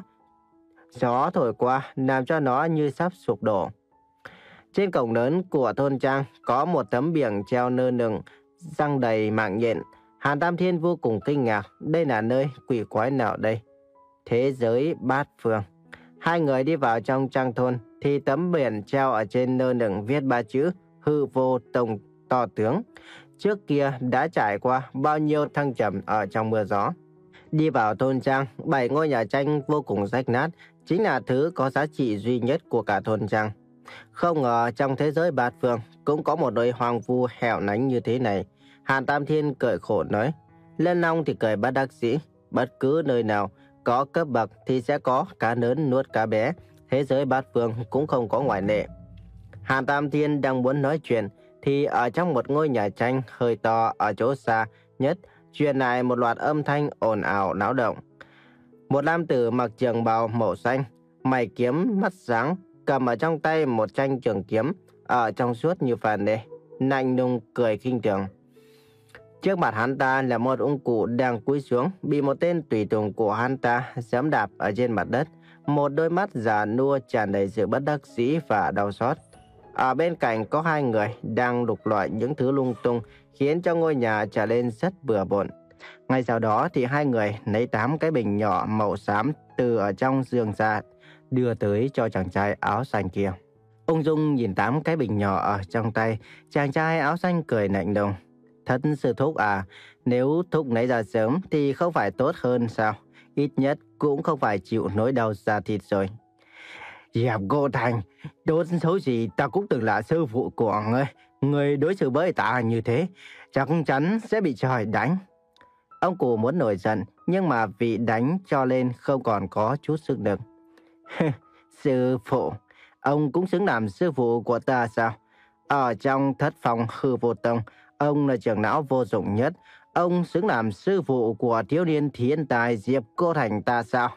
Gió thổi qua làm cho nó như sắp sụp đổ. Trên cổng lớn của thôn trang có một tấm biển treo nơ nừng, răng đầy mạng nhện. Hàn Tam Thiên vô cùng kinh ngạc, đây là nơi quỷ quái nào đây? Thế giới bát phương. Hai người đi vào trong trang thôn thì tấm biển treo ở trên nơ nừng viết ba chữ hư vô tông to tướng. Trước kia đã trải qua bao nhiêu thăng trầm ở trong mưa gió. Đi vào thôn trang, bảy ngôi nhà tranh vô cùng rách nát, chính là thứ có giá trị duy nhất của cả thôn trang. Không ngờ trong thế giới bát phương cũng có một nơi hoang vu hẻo lánh như thế này. Hàn Tam Thiên cười khổ nói. Lân Long thì cười bất đắc dĩ. Bất cứ nơi nào có cấp bậc thì sẽ có cá lớn nuốt cá bé. Thế giới bát phương cũng không có ngoại lệ. Hàn Tam Thiên đang muốn nói chuyện thì ở trong một ngôi nhà tranh hơi to ở chỗ xa nhất truyền lại một loạt âm thanh ồn ào náo động. Một nam tử mặc trường bào màu xanh, mày kiếm mắt sáng, cầm ở trong tay một thanh trường kiếm ở trong suốt như phản đề, lạnh lùng cười khinh thường. Trước mặt hắn ta là một ông cụ đang cúi xuống, bị một tên tùy tùng của hắn ta giẫm đạp ở trên mặt đất. Một đôi mắt già nua tràn đầy sự bất đắc dĩ và đau xót. Ở bên cạnh có hai người đang lục lọi những thứ lung tung, khiến cho ngôi nhà trở nên rất bừa bộn. Ngay sau đó thì hai người lấy tám cái bình nhỏ màu xám từ ở trong giường ra, đưa tới cho chàng trai áo xanh kia. Ung dung nhìn tám cái bình nhỏ ở trong tay, chàng trai áo xanh cười lạnh lùng. Thất sư thúc à, nếu thúc lấy ra sớm thì không phải tốt hơn sao? Ít nhất cũng không phải chịu nỗi đau da thịt rồi. Dẹp Cô Thành, tốt xấu gì ta cũng từng là sư phụ của ngươi. Người đối xử với ta như thế, chắc chắn sẽ bị trời đánh. Ông cụ muốn nổi giận, nhưng mà vì đánh cho nên không còn có chút sức lực. Sư phụ, ông cũng xứng làm sư phụ của ta sao? Ở trong thất phòng hư vô tông, ông là trưởng lão vô dụng nhất. Ông xứng làm sư phụ của thiếu niên thiên tài Diệp Cô Thành ta sao?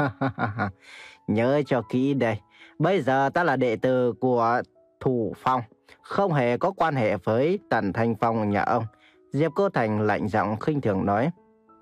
Nhớ cho kỹ đây, bây giờ ta là đệ tử của Thủ Phong, không hề có quan hệ với Tần Thanh Phong nhà ông. Diệp Cô Thành lạnh giọng khinh thường nói.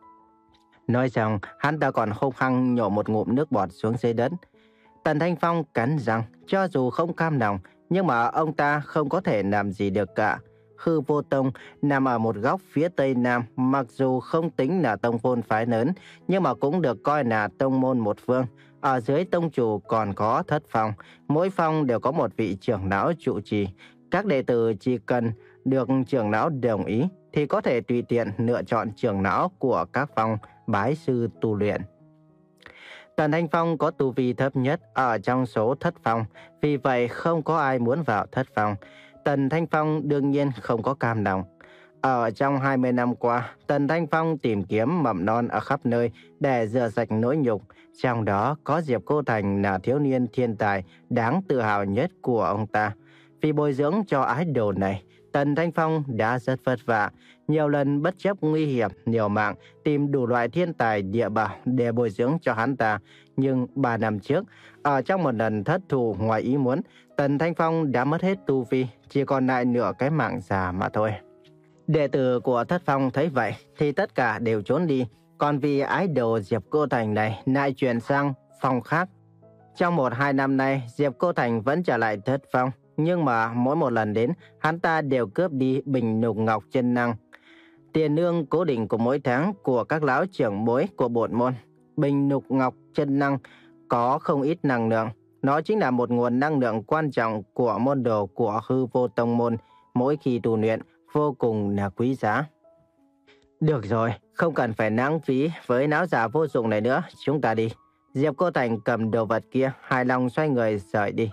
Nói xong, hắn ta còn hung hăng nhổ một ngụm nước bọt xuống dưới đất. Tần Thanh Phong cắn răng, cho dù không cam lòng, nhưng mà ông ta không có thể làm gì được cả. Hư Vô Tông nằm ở một góc phía tây nam, mặc dù không tính là tông môn phái lớn, nhưng mà cũng được coi là tông môn một phương. Ở dưới tông chủ còn có thất phong, mỗi phong đều có một vị trưởng lão trụ trì. Các đệ tử chỉ cần được trưởng lão đồng ý thì có thể tùy tiện lựa chọn trưởng lão của các phong bái sư tu luyện. Tần Thanh Phong có tu vi thấp nhất ở trong số thất phong, vì vậy không có ai muốn vào thất phong. Tần Thanh Phong đương nhiên không có cam lòng. Ở trong hai mươi năm qua, Tần Thanh Phong tìm kiếm mầm non ở khắp nơi để rửa sạch nỗi nhục. Trong đó có Diệp Cô Thành là thiếu niên thiên tài đáng tự hào nhất của ông ta. Vì bồi dưỡng cho idol này, Tần Thanh Phong đã rất vất vả, nhiều lần bất chấp nguy hiểm, liều mạng, tìm đủ loại thiên tài địa bảo để bồi dưỡng cho hắn ta. Nhưng ba năm trước, ở trong một lần thất thủ ngoài ý muốn, Tần Thanh Phong đã mất hết tu vi, chỉ còn lại nửa cái mạng già mà thôi. Đệ tử của thất phong thấy vậy thì tất cả đều trốn đi, còn vì idol Diệp Cô Thành này lại chuyển sang phong khác. Trong một hai năm nay, Diệp Cô Thành vẫn trở lại thất phong, nhưng mà mỗi một lần đến, hắn ta đều cướp đi bình nục ngọc chân năng, tiền lương cố định của mỗi tháng của các lão trưởng bối của bổn môn. Bình nục ngọc chân năng có không ít năng lượng, nó chính là một nguồn năng lượng quan trọng của môn đồ của Hư Vô Tông môn, mỗi khi tu luyện vô cùng là quý giá. Được rồi, không cần phải lãng phí với não giả vô dụng này nữa, chúng ta đi. Diệp Cô Thành cầm đồ vật kia, hài lòng xoay người rời đi.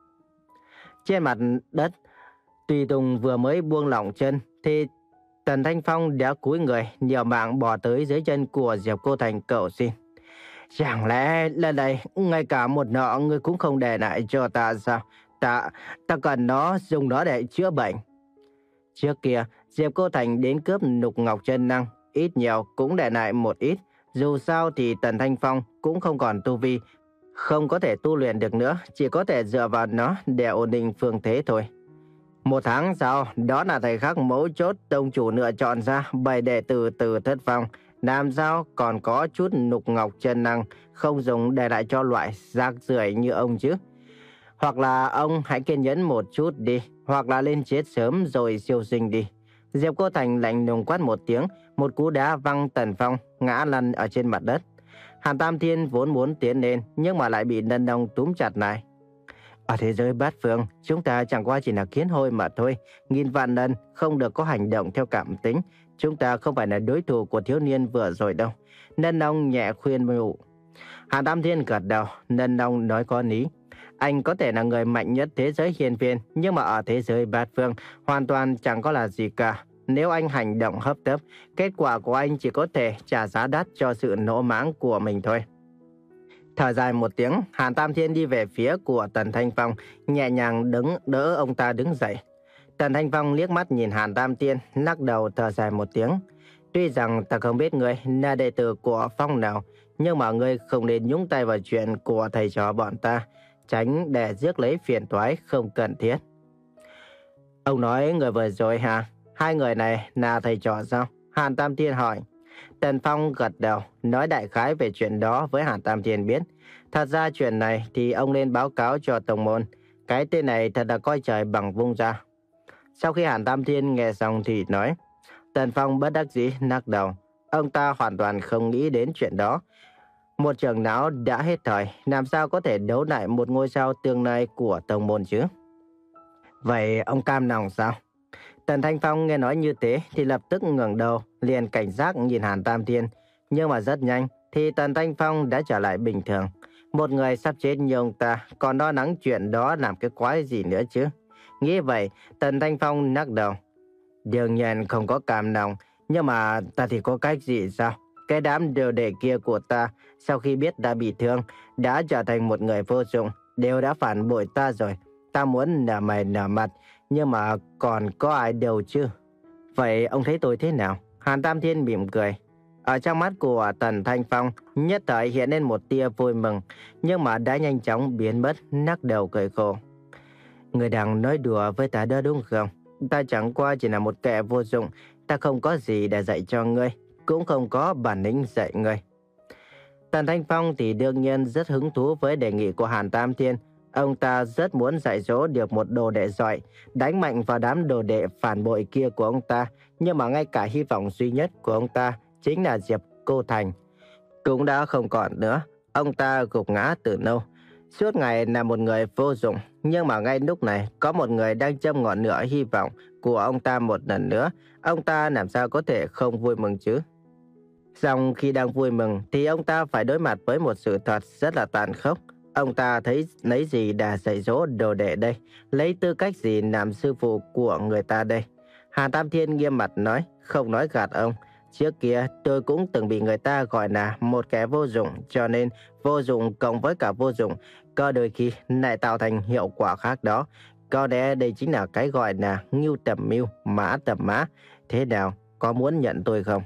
Trên mặt đất, tùy tùng vừa mới buông lỏng chân thì Tần Thanh Phong đã cúi người liều mạng bò tới dưới chân của Diệp Cô Thành cầu xin. Chẳng lẽ lần này ngay cả một nọ ngươi cũng không để lại cho ta sao? Ta, ta cần nó, dùng nó để chữa bệnh. Trước kia, Diệp Cô Thành đến cướp nục ngọc chân năng, ít nhiều cũng để lại một ít. Dù sao thì Tần Thanh Phong cũng không còn tu vi, không có thể tu luyện được nữa, chỉ có thể dựa vào nó để ổn định phương thế thôi. Một tháng sau, đó là thời khắc mấu chốt tông chủ lựa chọn ra bảy đệ tử từ thất phong. Làm sao còn có chút nục ngọc chân năng không dùng để lại cho loại rác rưởi như ông chứ? Hoặc là ông hãy kiên nhẫn một chút đi, hoặc là lên chết sớm rồi siêu sinh đi. Diệp Cô Thành lạnh lùng quát một tiếng, một cú đá văng Tần Phong ngã lăn ở trên mặt đất. Hàn Tam Thiên vốn muốn tiến lên nhưng mà lại bị Nân Đông túm chặt lại. Ở thế giới bát phương, chúng ta chẳng qua chỉ là kiến hôi mà thôi. Nghìn vạn lần không được có hành động theo cảm tính. Chúng ta không phải là đối thủ của thiếu niên vừa rồi đâu. Nân Đông nhẹ khuyên nhủ. Hàn Tam Thiên gật đầu, Nân Đông nói có lý. Anh có thể là người mạnh nhất thế giới hiên viên, nhưng mà ở thế giới bát phương hoàn toàn chẳng có là gì cả. Nếu anh hành động hấp tấp, kết quả của anh chỉ có thể trả giá đắt cho sự nỗ mãng của mình thôi. Thở dài một tiếng, Hàn Tam Thiên đi về phía của Tần Thanh Phong, nhẹ nhàng đứng đỡ ông ta đứng dậy. Tần Thanh Phong liếc mắt nhìn Hàn Tam Thiên, lắc đầu thở dài một tiếng. Tuy rằng ta không biết ngươi là đệ tử của phong nào, nhưng mà ngươi không nên nhúng tay vào chuyện của thầy trò bọn ta, tránh để rước lấy phiền toái không cần thiết. Ông nói người vừa rồi hả? Hai người này là thầy trò sao? Hàn Tam Thiên hỏi. Tần Phong gật đầu, nói đại khái về chuyện đó với Hàn Tam Thiên biết. Thật ra chuyện này thì ông nên báo cáo cho tông môn. Cái tên này thật là coi trời bằng vung ra. Sau khi Hàn Tam Thiên nghe xong thì nói. Tần Phong bất đắc dĩ lắc đầu. Ông ta hoàn toàn không nghĩ đến chuyện đó. Một trưởng não đã hết thời, làm sao có thể đấu lại một ngôi sao tương lai của tông môn chứ? Vậy ông cam lòng sao? Tần Thanh Phong nghe nói như thế thì lập tức ngẩng đầu, liền cảnh giác nhìn Hàn Tam Thiên. Nhưng mà rất nhanh thì Tần Thanh Phong đã trở lại bình thường. Một người sắp chết như ông ta còn lo lắng chuyện đó làm cái quái gì nữa chứ? Nghĩ vậy, Tần Thanh Phong lắc đầu. Đương nhiên không có cam lòng, nhưng mà ta thì có cách gì sao? Cái đám đồ đệ kia của ta, sau khi biết đã bị thương, đã trở thành một người vô dụng, đều đã phản bội ta rồi. Ta muốn nở mày nở mặt, nhưng mà còn có ai đâu chứ? Vậy ông thấy tôi thế nào? Hàn Tam Thiên mỉm cười. Ở trong mắt của Tần Thanh Phong, nhất thời hiện lên một tia vui mừng, nhưng mà đã nhanh chóng biến mất, lắc đầu cười khổ. Người đang nói đùa với ta đó đúng không? Ta chẳng qua chỉ là một kẻ vô dụng, ta không có gì để dạy cho ngươi, cũng không có bản lĩnh dạy ngươi. Tần Thanh Phong thì đương nhiên rất hứng thú với đề nghị của Hàn Tam Thiên. Ông ta rất muốn dạy dỗ được một đồ đệ giỏi, đánh mạnh vào đám đồ đệ phản bội kia của ông ta. Nhưng mà ngay cả hy vọng duy nhất của ông ta chính là Diệp Cô Thành cũng đã không còn nữa. Ông ta gục ngã từ lâu, suốt ngày là một người vô dụng. Nhưng mà ngay lúc này có một người đang châm ngọn lửa hy vọng của ông ta một lần nữa. Ông ta làm sao có thể không vui mừng chứ? Xong khi đang vui mừng thì ông ta phải đối mặt với một sự thật rất là tàn khốc. Ông ta thấy lấy gì để dạy dỗ đồ đệ đây? Lấy tư cách gì làm sư phụ của người ta đây? Hàn Tam Thiên nghiêm mặt nói, không nói gạt ông. Trước kia tôi cũng từng bị người ta gọi là một kẻ vô dụng, cho nên vô dụng cộng với cả vô dụng có đôi khi lại tạo thành hiệu quả khác đó. Có lẽ đây chính là cái gọi là ngưu tầm mưu, mã tầm mã. Thế nào, có muốn nhận tôi không?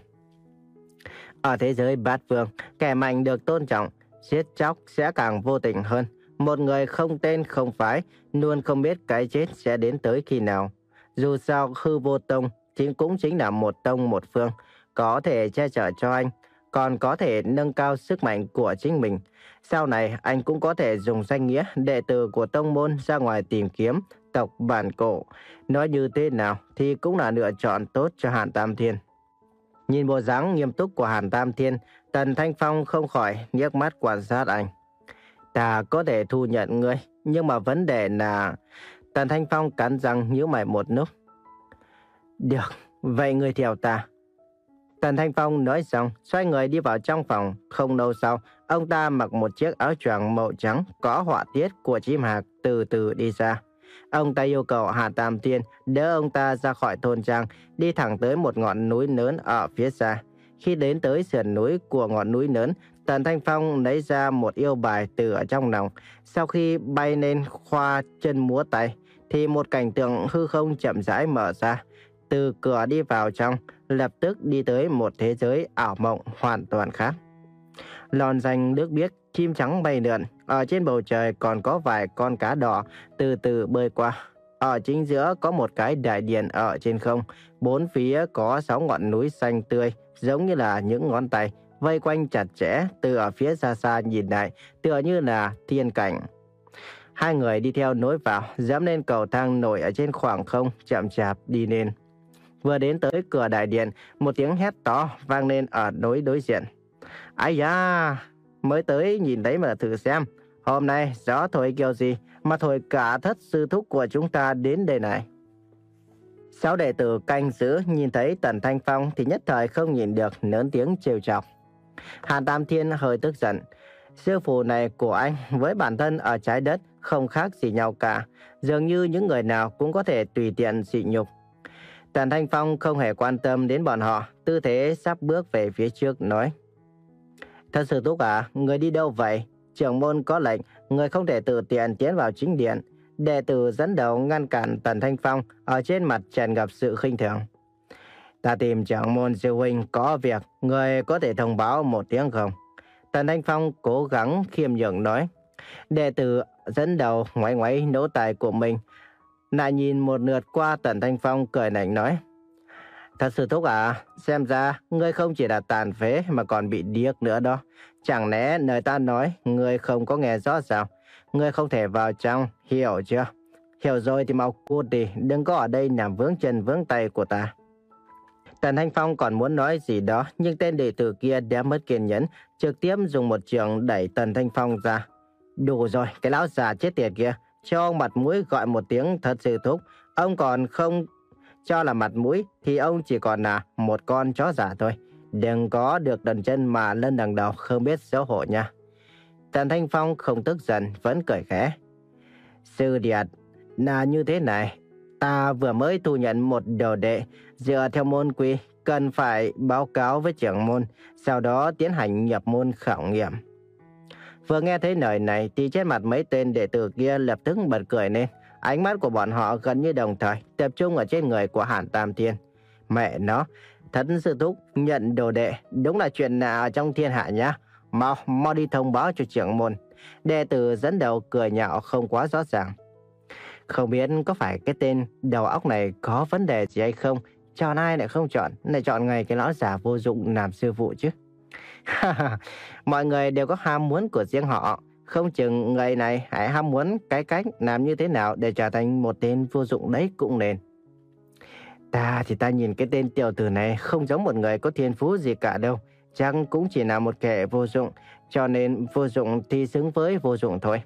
Ở thế giới bát phương, kẻ mạnh được tôn trọng, giết chóc sẽ càng vô tình hơn. Một người không tên không phái, luôn không biết cái chết sẽ đến tới khi nào. Dù sao hư vô tông chính cũng chính là một tông một phương, có thể che chở cho anh, còn có thể nâng cao sức mạnh của chính mình. Sau này anh cũng có thể dùng danh nghĩa đệ tử của tông môn ra ngoài tìm kiếm tộc bản cổ. Nói như thế nào thì cũng là lựa chọn tốt cho Hàn Tam Thiên. Nhìn bộ dáng nghiêm túc của Hàn Tam Thiên, Tần Thanh Phong không khỏi nhếch mắt quan sát anh. Ta có thể thu nhận ngươi, nhưng mà vấn đề là... Tần Thanh Phong cắn răng nhíu mày một lúc. Được, vậy ngươi theo ta. Tần Thanh Phong nói xong, xoay người đi vào trong phòng. Không lâu sau, ông ta mặc một chiếc áo choàng màu trắng có họa tiết của chim hạc từ từ đi ra. Ông ta yêu cầu Hàn Tam Thiên đỡ ông ta ra khỏi thôn trang, đi thẳng tới một ngọn núi lớn ở phía xa. Khi đến tới sườn núi của ngọn núi lớn, Tần Thanh Phong lấy ra một yêu bài từ ở trong lòng. Sau khi bay lên khoa chân múa tay, thì một cảnh tượng hư không chậm rãi mở ra. Từ cửa đi vào trong, lập tức đi tới một thế giới ảo mộng hoàn toàn khác. Lòn danh nước biếc, chim trắng bay lượn, ở trên bầu trời còn có vài con cá đỏ từ từ bơi qua. Ở chính giữa có một cái đại điện ở trên không, bốn phía có sáu ngọn núi xanh tươi, giống như là những ngón tay, vây quanh chặt chẽ từ ở phía xa xa nhìn lại, tựa như là thiên cảnh. Hai người đi theo nối vào, dẫm lên cầu thang nổi ở trên khoảng không, chậm chạp đi lên. Vừa đến tới cửa đại điện, một tiếng hét to vang lên ở núi đối diện. Ái da, mới tới nhìn thấy mà thử xem, hôm nay gió thổi kiểu gì mà thổi cả thất sư thúc của chúng ta đến đây này. Sáu đệ tử canh giữ nhìn thấy Tần Thanh Phong thì nhất thời không nhìn được, lớn tiếng trêu chọc. Hàn Tam Thiên hơi tức giận. Sư phụ này của anh với bản thân ở trái đất không khác gì nhau cả, dường như những người nào cũng có thể tùy tiện sỉ nhục. Tần Thanh Phong không hề quan tâm đến bọn họ, tư thế sắp bước về phía trước nói. Thật sư thúc à, người đi đâu vậy? Trưởng môn có lệnh, người không thể tự tiện tiến vào chính điện. Đệ tử dẫn đầu ngăn cản Tần Thanh Phong, ở trên mặt tràn ngập sự khinh thường. Ta tìm trưởng môn sư huynh có việc, người có thể thông báo một tiếng không? Tần Thanh Phong cố gắng khiêm nhường nói. Đệ tử dẫn đầu ngoáy ngoáy lỗ tai của mình, lại nhìn một lượt qua Tần Thanh Phong cười lạnh nói. Thật sự Thúc à, xem ra ngươi không chỉ là tàn phế mà còn bị điếc nữa đó. Chẳng lẽ lời ta nói ngươi không có nghe rõ sao? Ngươi không thể vào trong, hiểu chưa? Hiểu rồi thì mau cút đi, đừng có ở đây làm vướng chân vướng tay của ta. Tần Thanh Phong còn muốn nói gì đó, nhưng tên đệ tử kia đã mất kiên nhẫn, trực tiếp dùng một trường đẩy Tần Thanh Phong ra. Đủ rồi, cái lão già chết tiệt kia, cho ông mặt mũi gọi một tiếng thật sự Thúc. Ông còn không cho là mặt mũi thì ông chỉ còn là một con chó giả thôi. Đừng có được đần chân mà lên đằng đầu không biết xấu hổ nha. Tần Thanh Phong không tức giận, vẫn cười khẽ. Sư điệt, là như thế này. Ta vừa mới thu nhận một đồ đệ, dựa theo môn quy, cần phải báo cáo với trưởng môn, sau đó tiến hành nhập môn khảo nghiệm. Vừa nghe thấy lời này thì trên mặt mấy tên đệ tử kia lập tức bật cười lên. Ánh mắt của bọn họ gần như đồng thời tập trung ở trên người của Hàn Tam Thiên. Mẹ nó, thật sự Thúc, nhận đồ đệ đúng là chuyện lạ ở trong thiên hạ nhá. Mau, mau đi thông báo cho trưởng môn. Đệ tử dẫn đầu cười nhạo không quá rõ ràng. Không biết có phải cái tên đầu óc này có vấn đề gì hay không? Chọn ai lại không chọn, lại chọn ngay cái lão giả vô dụng làm sư phụ chứ. Mọi người đều có ham muốn của riêng họ. Không chừng người này hãy ham muốn cái cách làm như thế nào để trở thành một tên vô dụng đấy cũng nên. Ta thì ta nhìn cái tên tiểu tử này không giống một người có thiên phú gì cả đâu. Chắc cũng chỉ là một kẻ vô dụng, cho nên vô dụng thì xứng với vô dụng thôi.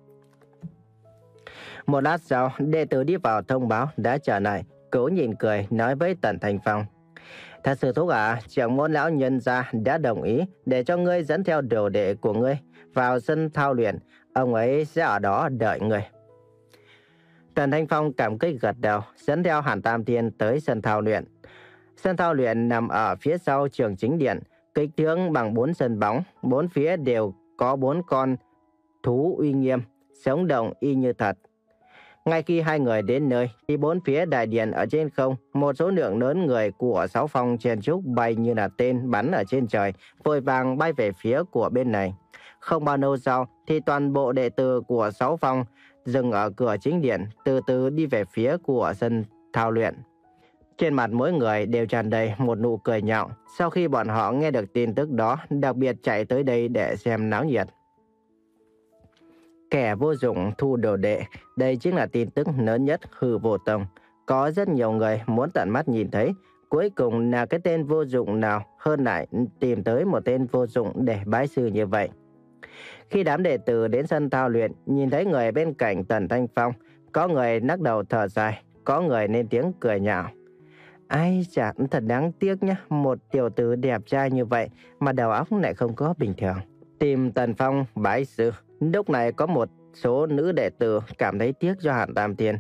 Một lát sau, đệ tử đi vào thông báo đã trở lại. Cố nhìn cười nói với Tần Thanh Phong. Thật sự Thúc à, trưởng môn lão nhân gia đã đồng ý để cho ngươi dẫn theo đồ đệ của ngươi vào sân thao luyện. Ông ấy sẽ ở đó đợi ngươi. Tần Thanh Phong cảm kích gật đầu, dẫn theo Hàn Tam Thiên tới sân thao luyện. Sân thao luyện nằm ở phía sau trường chính điện, kích thước bằng bốn sân bóng, bốn phía đều có bốn con thú uy nghiêm, sống động y như thật. Ngay khi hai người đến nơi, thì bốn phía đại điện ở trên không, một số lượng lớn người của sáu phong chen trúc bay như là tên bắn ở trên trời, vội vàng bay về phía của bên này. Không bao lâu sau, thì toàn bộ đệ tử của sáu phong dừng ở cửa chính điện, từ từ đi về phía của sân thao luyện. Trên mặt mỗi người đều tràn đầy một nụ cười nhạo, sau khi bọn họ nghe được tin tức đó, đặc biệt chạy tới đây để xem náo nhiệt. Kẻ vô dụng thu đồ đệ, đây chính là tin tức lớn nhất Hư Vô Tông. Có rất nhiều người muốn tận mắt nhìn thấy, cuối cùng là cái tên vô dụng nào hơn lại tìm tới một tên vô dụng để bái sư như vậy. Khi đám đệ tử đến sân thao luyện, nhìn thấy người bên cạnh Tần Thanh Phong, có người lắc đầu thở dài, có người lên tiếng cười nhạo. Ai chả, thật đáng tiếc nhá, một tiểu tử đẹp trai như vậy mà đầu óc lại không có bình thường. Tìm Tần Phong bái sư. Lúc này có một số nữ đệ tử cảm thấy tiếc cho Hàn Tam Thiên.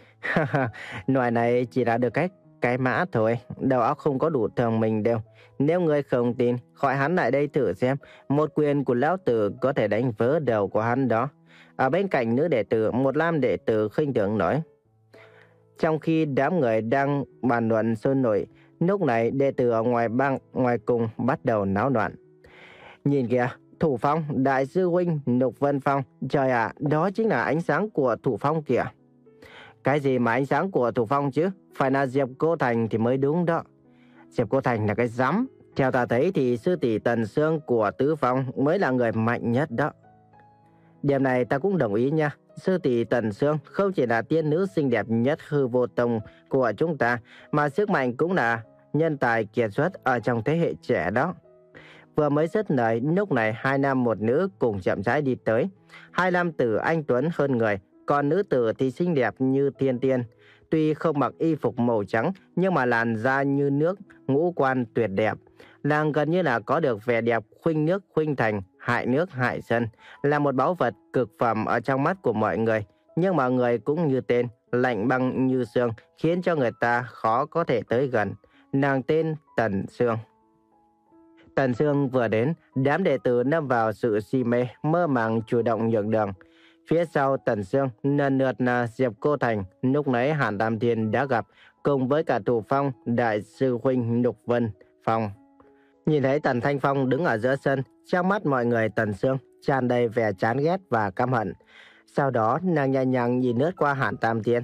Loại này chỉ là được cách cái mã thôi, đầu óc không có đủ thông minh đâu. Nếu ngươi không tin, gọi hắn lại đây thử xem, một quyền của lão tử có thể đánh vỡ đầu của hắn đó. Ở bên cạnh nữ đệ tử, một nam đệ tử khinh thường nói. Trong khi đám người đang bàn luận sôi nổi, lúc này đệ tử ở ngoài bang ngoài cùng bắt đầu náo loạn. Nhìn kìa, Thủ Phong, đại sư huynh Lục Vân Phong, trời ạ, đó chính là ánh sáng của Thủ Phong kìa. Cái gì mà ánh sáng của Thủ Phong chứ, phải là Diệp Cô Thành thì mới đúng đó. Diệp Cô Thành là cái rắm, theo ta thấy thì sư tỷ Tần Sương của Tứ Phong mới là người mạnh nhất đó. Điểm này ta cũng đồng ý nha, sư tỷ Tần Sương không chỉ là tiên nữ xinh đẹp nhất Hư Vô Tông của chúng ta, mà sức mạnh cũng là nhân tài kiệt xuất ở trong thế hệ trẻ đó. Vừa mới dứt lời, lúc này hai nam một nữ cùng chậm rãi đi tới. Hai nam tử anh tuấn hơn người, còn nữ tử thì xinh đẹp như thiên tiên. Tuy không mặc y phục màu trắng, nhưng mà làn da như nước, ngũ quan tuyệt đẹp. Nàng gần như là có được vẻ đẹp khuynh nước khuynh thành, hại nước hại dân, là một báu vật cực phẩm ở trong mắt của mọi người. Nhưng mà người cũng như tên, lạnh băng như xương, khiến cho người ta khó có thể tới gần. Nàng tên Tần Sương. Tần Sương vừa đến, đám đệ tử lâm vào sự si mê, mơ màng chủ động nhường đường. Phía sau Tần Sương, lần lượt là Diệp Cô Thành, lúc nãy Hàn Tam Thiên đã gặp, cùng với cả Thủ Phong, đại sư huynh Lục Vân Phong. Nhìn thấy Tần Thanh Phong đứng ở giữa sân, trong mắt mọi người Tần Sương tràn đầy vẻ chán ghét và căm hận. Sau đó, nàng nhẹ nhàng nhìn lướt qua Hàn Tam Thiên.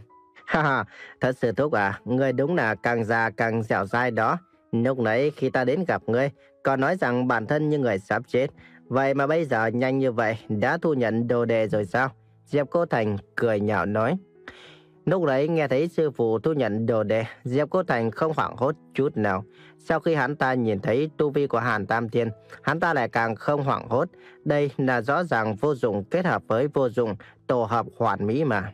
Ha ha, thật sự Thúc à, ngươi đúng là càng già càng dẻo dai đó. Lúc nãy khi ta đến gặp ngươi, còn nói rằng bản thân như người sắp chết. Vậy mà bây giờ nhanh như vậy đã thu nhận đồ đề rồi sao? Diệp Cô Thành cười nhạo nói. Lúc đấy nghe thấy sư phụ thu nhận đồ đề, Diệp Cô Thành không hoảng hốt chút nào. Sau khi hắn ta nhìn thấy tu vi của Hàn Tam Thiên, hắn ta lại càng không hoảng hốt. Đây là rõ ràng vô dụng kết hợp với vô dụng, tổ hợp hoàn mỹ mà.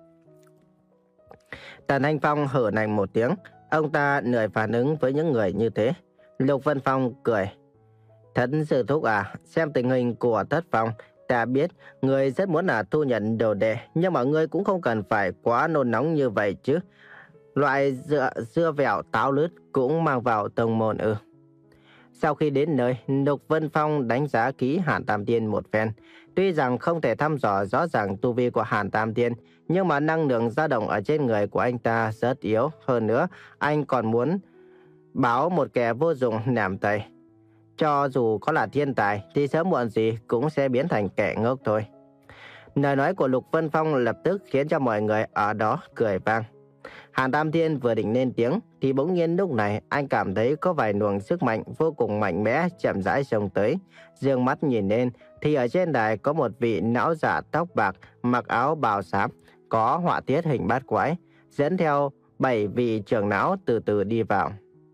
Tần Thanh Phong hử lạnh một tiếng, ông ta lười phản ứng với những người như thế. Lục Vân Phong cười. Thật sự Thúc à, xem tình hình của Thất Phong, ta biết người rất muốn là thu nhận đồ đệ, nhưng mà ngươi cũng không cần phải quá nôn nóng như vậy chứ. Loại dưa, dưa vẹo táo lứt cũng mang vào tông môn ư? Sau khi đến nơi, Lục Vân Phong đánh giá kỹ Hàn Tam Thiên một phen. Tuy rằng không thể thăm dò rõ ràng tu vi của Hàn Tam Thiên, nhưng mà năng lượng dao động ở trên người của anh ta rất yếu. Hơn nữa, anh còn muốn báo một kẻ vô dụng nằm tay. Cho dù có là thiên tài thì sớm muộn gì cũng sẽ biến thành kẻ ngốc thôi. Lời nói của Lục Vân Phong lập tức khiến cho mọi người ở đó cười vang. Hàn Tam Thiên vừa định lên tiếng thì bỗng nhiên lúc này anh cảm thấy có vài luồng sức mạnh vô cùng mạnh mẽ chậm rãi xông tới. Dương mắt nhìn lên thì ở trên đài có một vị lão giả tóc bạc mặc áo bào xám có họa tiết hình bát quái, dẫn theo bảy vị trưởng lão từ từ đi vào.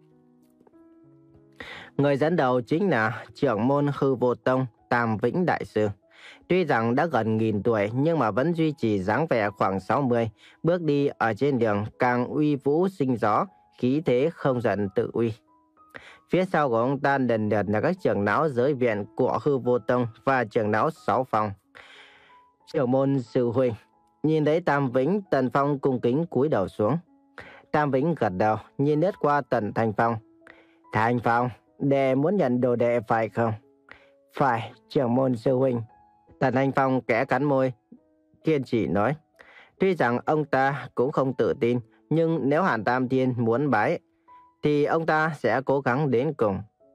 Người dẫn đầu chính là trưởng môn Hư Vô Tông Tam Vĩnh Đại Sư. Tuy rằng đã gần nghìn tuổi nhưng mà vẫn duy trì dáng vẻ khoảng sáu mươi, bước đi ở trên đường càng uy vũ sinh gió, khí thế không giận tự uy. Phía sau của ông ta lần lượt là các trưởng lão giới viện của Hư Vô Tông và trưởng lão Sáu Phong. Trưởng môn Sư huynh nhìn thấy Tam Vĩnh, Tần Phong cung kính cúi đầu xuống. Tam Vĩnh gật đầu nhìn lướt qua Tần Thanh Phong. Thanh Phong, đệ muốn nhận đồ đệ phải không? Phải, trưởng môn Sư huynh. Tần Thanh Phong kẽ cắn môi, kiên trì nói. Tuy rằng ông ta cũng không tự tin, nhưng nếu Hàn Tam Thiên muốn bái, thì ông ta sẽ cố gắng đến cùng.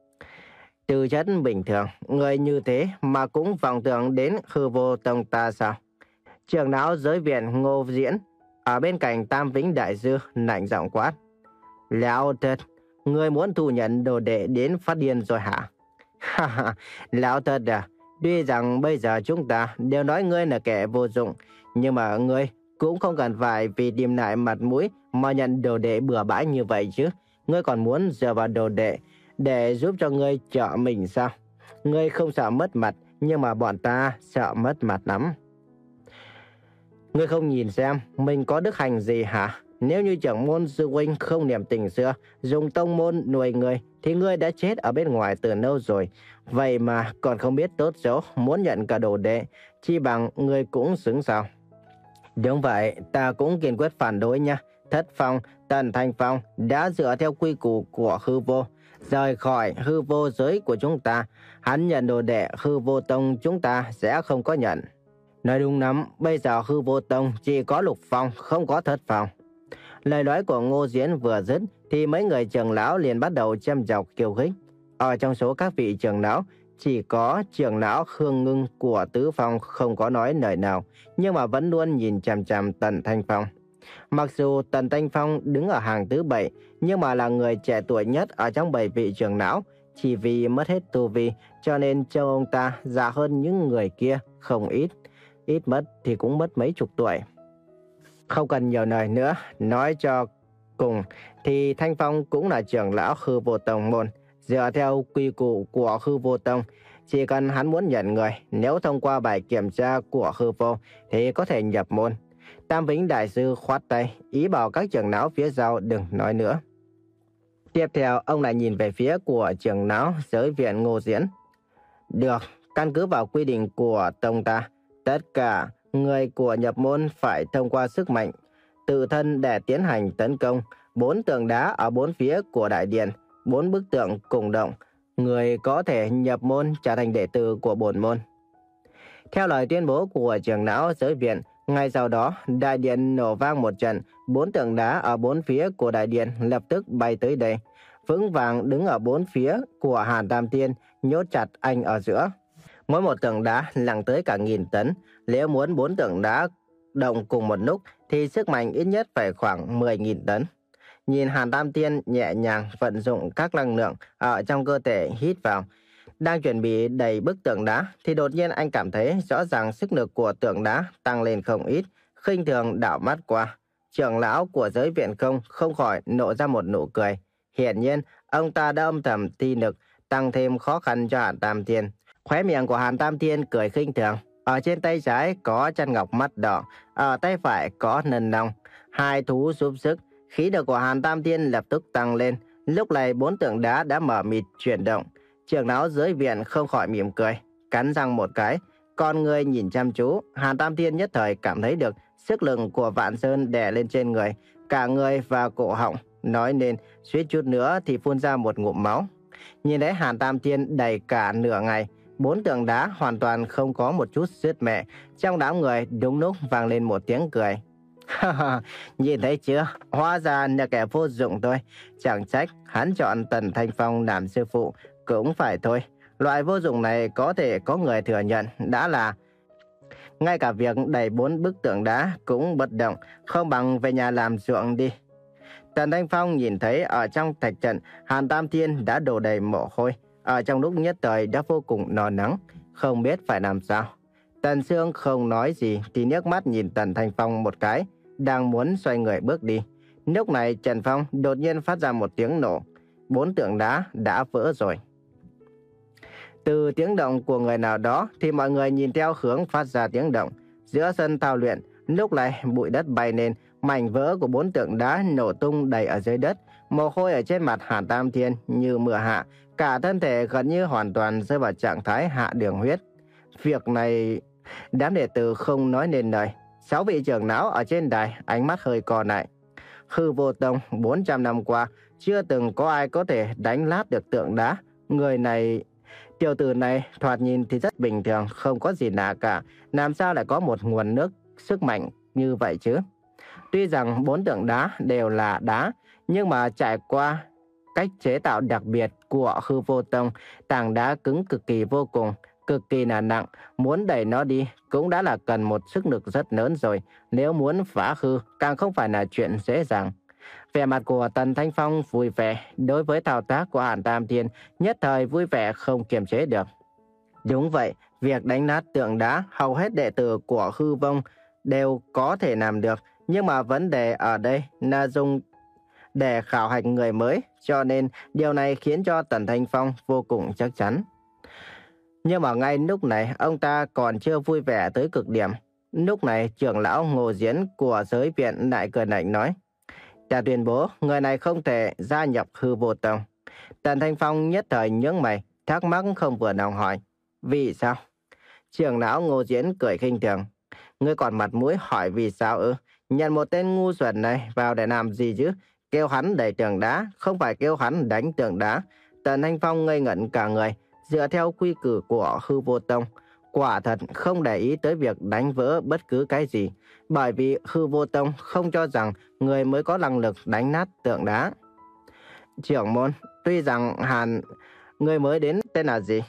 Tư chất bình thường, người như thế mà cũng vọng tưởng đến Hư Vô Tông ta sao? Trưởng lão giới viện Ngô Diễn, ở bên cạnh Tam Vĩnh Đại Sư, lạnh giọng quát. Lão thật, người muốn thu nhận đồ đệ đến phát điên rồi hả? Ha ha, lão thật à? Tuy rằng bây giờ chúng ta đều nói ngươi là kẻ vô dụng, nhưng mà ngươi cũng không cần phải vì tìm lại mặt mũi mà nhận đồ đệ bừa bãi như vậy chứ. Ngươi còn muốn dựa vào đồ đệ để giúp cho ngươi trợ mình sao? Ngươi không sợ mất mặt, nhưng mà bọn ta sợ mất mặt lắm. Ngươi không nhìn xem mình có đức hành gì hả? Nếu như trưởng môn sư huynh không niệm tình xưa, dùng tông môn nuôi ngươi, thì ngươi đã chết ở bên ngoài từ lâu rồi. Vậy mà còn không biết tốt xấu, muốn nhận cả đồ đệ, chi bằng ngươi cũng xứng sao? Đúng vậy, ta cũng kiên quyết phản đối nha. Thất Phong, Tần Thanh Phong đã dựa theo quy củ của Hư Vô, rời khỏi Hư Vô giới của chúng ta. Hắn nhận đồ đệ Hư Vô Tông chúng ta sẽ không có nhận. Nói đúng lắm, bây giờ Hư Vô Tông chỉ có Lục Phong, không có Thất Phong. Lời nói của Ngô Diễn vừa dứt thì mấy người trưởng lão liền bắt đầu châm chọc khiêu khích. Ở trong số các vị trưởng lão, chỉ có trưởng lão Khương Ngưng của Tứ Phong không có nói lời nào, nhưng mà vẫn luôn nhìn chằm chằm Tần Thanh Phong. Mặc dù Tần Thanh Phong đứng ở hàng thứ bảy, nhưng mà là người trẻ tuổi nhất ở trong bảy vị trưởng lão. Chỉ vì mất hết tu vi, cho nên trông ông ta già hơn những người kia không ít. Ít mất thì cũng mất mấy chục tuổi. Không cần nhiều lời nữa, nói cho cùng thì Thanh Phong cũng là trưởng lão Hư Vô Tông môn. Dựa theo quy củ của Hư Vô Tông, chỉ cần hắn muốn nhận người, nếu thông qua bài kiểm tra của Hư Vô thì có thể nhập môn. Tam Vĩnh Đại Sư khoát tay, ý bảo các trưởng lão phía sau đừng nói nữa. Tiếp theo, ông lại nhìn về phía của trưởng lão giới viện Ngô Diễn. Được, căn cứ vào quy định của tông ta, tất cả người của nhập môn phải thông qua sức mạnh tự thân để tiến hành tấn công bốn tượng đá ở bốn phía của đại điện, bốn bức tượng cùng động. Người có thể nhập môn trở thành đệ tử của bổn môn. Theo lời tuyên bố của trưởng lão giới viện, ngay sau đó đại điện nổ vang một trận, bốn tượng đá ở bốn phía của đại điện lập tức bay tới đây, vững vàng đứng ở bốn phía của Hàn Tam Thiên, nhốt chặt anh ở giữa. Mỗi một tượng đá nặng tới cả nghìn tấn, nếu muốn bốn tượng đá động cùng một lúc thì sức mạnh ít nhất phải khoảng mười nghìn tấn. Nhìn Hàn Tam Tiên nhẹ nhàng vận dụng các năng lượng ở trong cơ thể hít vào, đang chuẩn bị đẩy bức tượng đá, thì đột nhiên anh cảm thấy rõ ràng sức lực của tượng đá tăng lên không ít, khinh thường đảo mắt qua. Trưởng lão của giới viện không không khỏi nộ ra một nụ cười. Hiển nhiên, ông ta đã âm thầm thi lực, tăng thêm khó khăn cho Hàn Tam Tiên. Khóe miệng của Hàn Tam Tiên cười khinh thường. Ở trên tay trái có chân ngọc mắt đỏ, ở tay phải có nần long. Hai thú giúp sức, khí lực của Hàn Tam Tiên lập tức tăng lên. Lúc này bốn tượng đá đã mở mịt chuyển động. Trưởng lão giới viện không khỏi mỉm cười, cắn răng một cái. Con người nhìn chăm chú, Hàn Tam Tiên nhất thời cảm thấy được sức lực của Vạn Sơn đè lên trên người, cả người và cổ họng, nói nên suýt chút nữa thì phun ra một ngụm máu. Nhìn thấy Hàn Tam Tiên đầy cả nửa ngày, bốn tượng đá hoàn toàn không có một chút sứt mẻ. Trong đám người đúng lúc vang lên một tiếng cười. Nhìn thấy chưa, hóa ra là kẻ vô dụng thôi. Chẳng trách hắn chọn Tần Thanh Phong làm sư phụ, cũng phải thôi. Loại vô dụng này có thể có người thừa nhận đã là ngay cả việc đẩy bốn bức tượng đá cũng bất động, không bằng về nhà làm ruộng đi. Tần Thanh Phong nhìn thấy ở trong thạch trận, Hàn Tam Tiên đã đổ đầy mồ hôi, ở trong lúc nhất thời đã vô cùng no nắng, không biết phải làm sao. Tần Sương không nói gì thì nhấc mắt nhìn Tần Thanh Phong một cái, đang muốn xoay người bước đi. Lúc này Trần Phong đột nhiên phát ra một tiếng nổ, bốn tượng đá đã vỡ rồi. Từ tiếng động của người nào đó thì mọi người nhìn theo hướng phát ra tiếng động. Giữa sân thao luyện, lúc này bụi đất bay lên, mảnh vỡ của bốn tượng đá nổ tung đầy ở dưới đất. Mồ hôi ở trên mặt Hàn Tam Thiên như mưa hạ, cả thân thể gần như hoàn toàn rơi vào trạng thái hạ đường huyết. Việc này, đám đệ tử không nói nên lời. Sáu vị trưởng lão ở trên đài ánh mắt hơi co lại. Hư Vô Tông bốn trăm năm qua chưa từng có ai có thể đánh lát được tượng đá. Người này, tiểu tử này thoạt nhìn thì rất bình thường, không có gì lạ cả. Làm sao lại có một nguồn nước sức mạnh như vậy chứ? Tuy rằng bốn tượng đá đều là đá, nhưng mà trải qua cách chế tạo đặc biệt của Hư Vô Tông, tảng đá cứng cực kỳ vô cùng, cực kỳ là nặng. Muốn đẩy nó đi cũng đã là cần một sức lực rất lớn rồi. Nếu muốn phá hư càng không phải là chuyện dễ dàng. Vẻ mặt của Tần Thanh Phong vui vẻ đối với thao tác của Hàn Tam Thiên, nhất thời vui vẻ không kiềm chế được. Đúng vậy, việc đánh nát tượng đá hầu hết đệ tử của Hư Vong đều có thể làm được. Nhưng mà vấn đề ở đây là dùng để khảo hạch người mới, cho nên điều này khiến cho Tần Thanh Phong vô cùng chắc chắn. Nhưng mà ngay lúc này ông ta còn chưa vui vẻ tới cực điểm. Lúc này trưởng lão Ngô Diễn của giới viện lại cười lạnh nói: "Ta tuyên bố người này không thể gia nhập Hư Vô Tông." Tần Thanh Phong nhất thời nhướng mày, thắc mắc không vừa lòng hỏi: "Vì sao?" Trưởng lão Ngô Diễn cười khinh thường: "Ngươi còn mặt mũi hỏi vì sao ư? Nhận một tên ngu xuẩn này vào để làm gì chứ? Kêu hắn đẩy tượng đá, không phải kêu hắn đánh tượng đá." Tần Thanh Phong ngây ngẩn cả người. Dựa theo quy củ của Hư Vô Tông, quả thật không để ý tới việc đánh vỡ bất cứ cái gì, bởi vì Hư Vô Tông không cho rằng người mới có năng lực đánh nát tượng đá. "Trưởng môn, tuy rằng Hàn, người mới đến tên là gì?"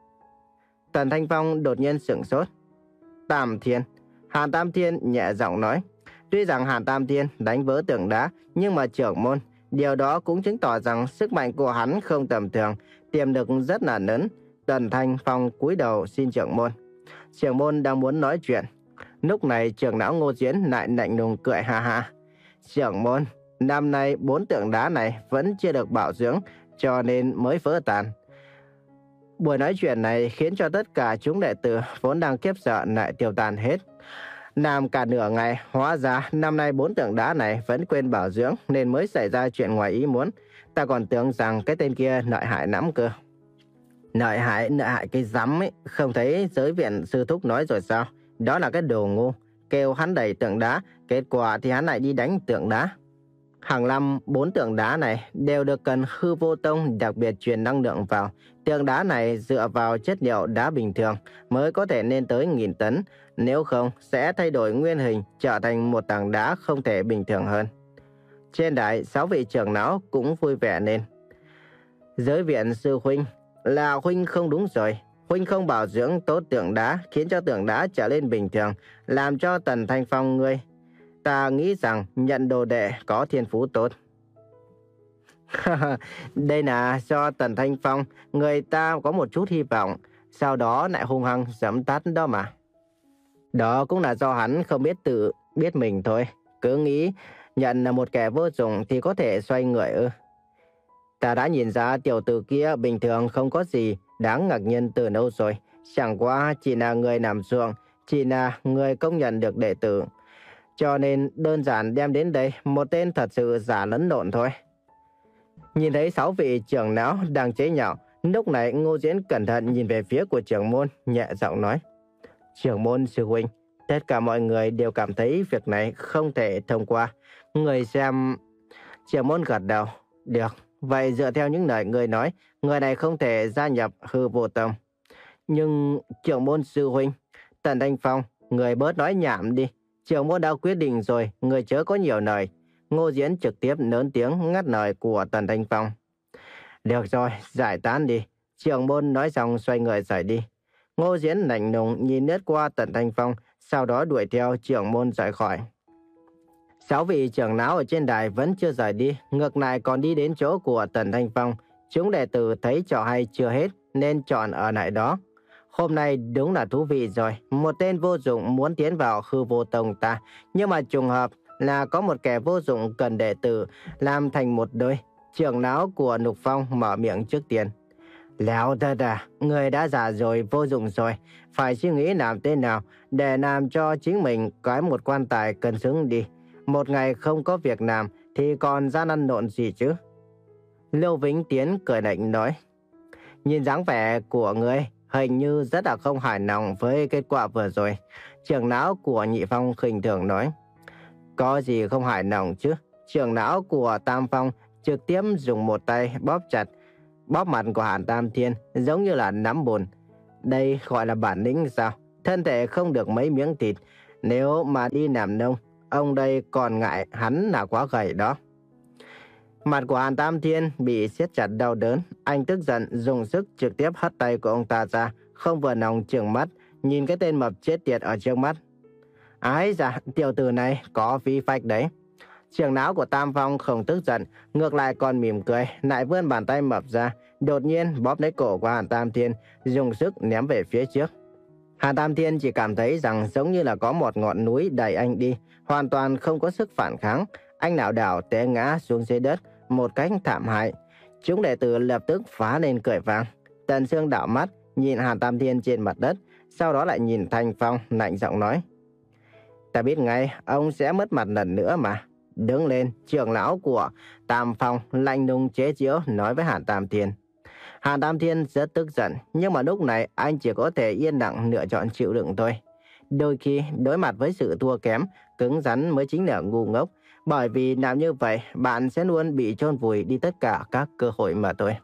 Tần Thanh Phong đột nhiên sửng sốt. "Tam Thiên." Hàn Tam Thiên nhẹ giọng nói: "Tuy rằng Hàn Tam Thiên đánh vỡ tượng đá, nhưng mà trưởng môn, điều đó cũng chứng tỏ rằng sức mạnh của hắn không tầm thường, tiềm lực rất là lớn." Tần Thanh Phong cúi đầu xin trưởng môn. Trưởng môn đang muốn nói chuyện. Lúc này trưởng lão Ngô Diễn lại lạnh lùng cười ha ha: "Trưởng môn, năm nay bốn tượng đá này vẫn chưa được bảo dưỡng, cho nên mới vỡ tan." Buổi nói chuyện này khiến cho tất cả chúng đệ tử vốn đang khiếp sợ lại tiêu tan hết. Làm cả nửa ngày, hóa ra năm nay bốn tượng đá này vẫn quên bảo dưỡng nên mới xảy ra chuyện ngoài ý muốn. Ta còn tưởng rằng cái tên kia lợi hại lắm cơ. Lợi hại, lợi hại cái rắm ấy, không thấy giới viện sư thúc nói rồi sao? Đó là cái đồ ngu, kêu hắn đẩy tượng đá, kết quả thì hắn lại đi đánh tượng đá. Hàng năm, bốn tượng đá này đều được cần Hư Vô Tông đặc biệt truyền năng lượng vào. Tượng đá này dựa vào chất liệu đá bình thường mới có thể lên tới nghìn tấn, nếu không sẽ thay đổi nguyên hình trở thành một tảng đá không thể bình thường hơn. Trên đài, sáu vị trưởng lão cũng vui vẻ lên. Giới viện sư huynh, là huynh không đúng rồi. Huynh không bảo dưỡng tốt tượng đá, khiến cho tượng đá trở lên bình thường, làm cho Tần Thanh Phong ngươi ta nghĩ rằng nhận đồ đệ có thiên phú tốt. Đây là do Tần Thanh Phong, người ta có một chút hy vọng, sau đó lại hung hăng giẫm tắt đó mà. Đó cũng là do hắn không biết tự biết mình thôi. Cứ nghĩ nhận là một kẻ vô dụng thì có thể xoay người ư. Ta đã nhìn ra tiểu tử kia bình thường không có gì đáng ngạc nhiên từ lâu rồi. Chẳng qua chỉ là người làm ruộng, chỉ là người công nhận được đệ tử. Cho nên đơn giản đem đến đây một tên thật sự giả lẫn lộn thôi. Nhìn thấy sáu vị trưởng lão đang chế nhạo, lúc này Ngô Diễn cẩn thận nhìn về phía của trưởng môn, nhẹ giọng nói: Trưởng môn sư huynh, tất cả mọi người đều cảm thấy việc này không thể thông qua. Người xem... Trưởng môn gật đầu: Được, vậy dựa theo những lời người nói, người này không thể gia nhập Hư Vô Tông. Nhưng trưởng môn sư huynh, Tần Thanh Phong, người bớt nói nhảm đi. Trưởng môn đã quyết định rồi, người chớ có nhiều lời. Ngô Diễn trực tiếp lớn tiếng ngắt lời của Tần Thanh Phong. Được rồi, giải tán đi. Trưởng môn nói xong xoay người rời đi. Ngô Diễn lạnh lùng nhìn lướt qua Tần Thanh Phong, sau đó đuổi theo trưởng môn rời khỏi. Sáu vị trưởng lão ở trên đài vẫn chưa rời đi, ngược lại còn đi đến chỗ của Tần Thanh Phong. Chúng đệ tử thấy trò hay chưa hết nên chọn ở lại đó. Hôm nay đúng là thú vị rồi, một tên vô dụng muốn tiến vào Hư Vô Tông ta, nhưng mà trùng hợp là có một kẻ vô dụng cần đệ tử làm thành một đôi. Trưởng lão của Nục Phong mở miệng trước tiên. Léo thật à, người đã già rồi, vô dụng rồi, phải suy nghĩ làm thế nào để làm cho chính mình có một quan tài cân xứng đi. Một ngày không có việc làm thì còn ra lăn lộn gì chứ? Lưu Vĩnh Tiến cười lạnh nói. Nhìn dáng vẻ của người hình như rất là không hài lòng với kết quả vừa rồi. Trưởng lão của Nhị Phong khinh thường nói. Có gì không hài lòng chứ? Trưởng lão của Tam Phong trực tiếp dùng một tay bóp chặt bóp mặt của Hàn Tam Thiên giống như là nắm bùn. Đây gọi là bản lĩnh sao? Thân thể không được mấy miếng thịt. Nếu mà đi làm nông, ông đây còn ngại hắn là quá gầy đó. Mặt của Hàn Tam Thiên bị siết chặt đau đớn. Anh tức giận dùng sức trực tiếp hất tay của ông ta ra, không vừa lòng trừng mắt nhìn cái tên mập chết tiệt ở trước mắt. Ái dạ, tiểu tử này có phí phách đấy. Trưởng lão của Tam Phong không tức giận, ngược lại còn mỉm cười, lại vươn bàn tay mập ra, đột nhiên bóp lấy cổ của Hàn Tam Thiên, dùng sức ném về phía trước. Hàn Tam Thiên chỉ cảm thấy rằng giống như là có một ngọn núi đẩy anh đi, hoàn toàn không có sức phản kháng. Anh lảo đảo té ngã xuống dưới đất một cách thảm hại. Chúng đệ tử lập tức phá lên cười vang. Tần Sương đảo mắt nhìn Hàn Tam Thiên trên mặt đất, sau đó lại nhìn Thanh Phong lạnh giọng nói. Ta biết ngay ông sẽ mất mặt lần nữa mà. Đứng lên, trưởng lão của Tam Phong lạnh lùng chế giễu nói với Hàn Tam Thiên. Hàn Tam Thiên rất tức giận, nhưng mà lúc này anh chỉ có thể yên lặng lựa chọn chịu đựng thôi. Đôi khi đối mặt với sự thua kém, cứng rắn mới chính là ngu ngốc. Bởi vì làm như vậy, bạn sẽ luôn bị chôn vùi đi tất cả các cơ hội mà thôi.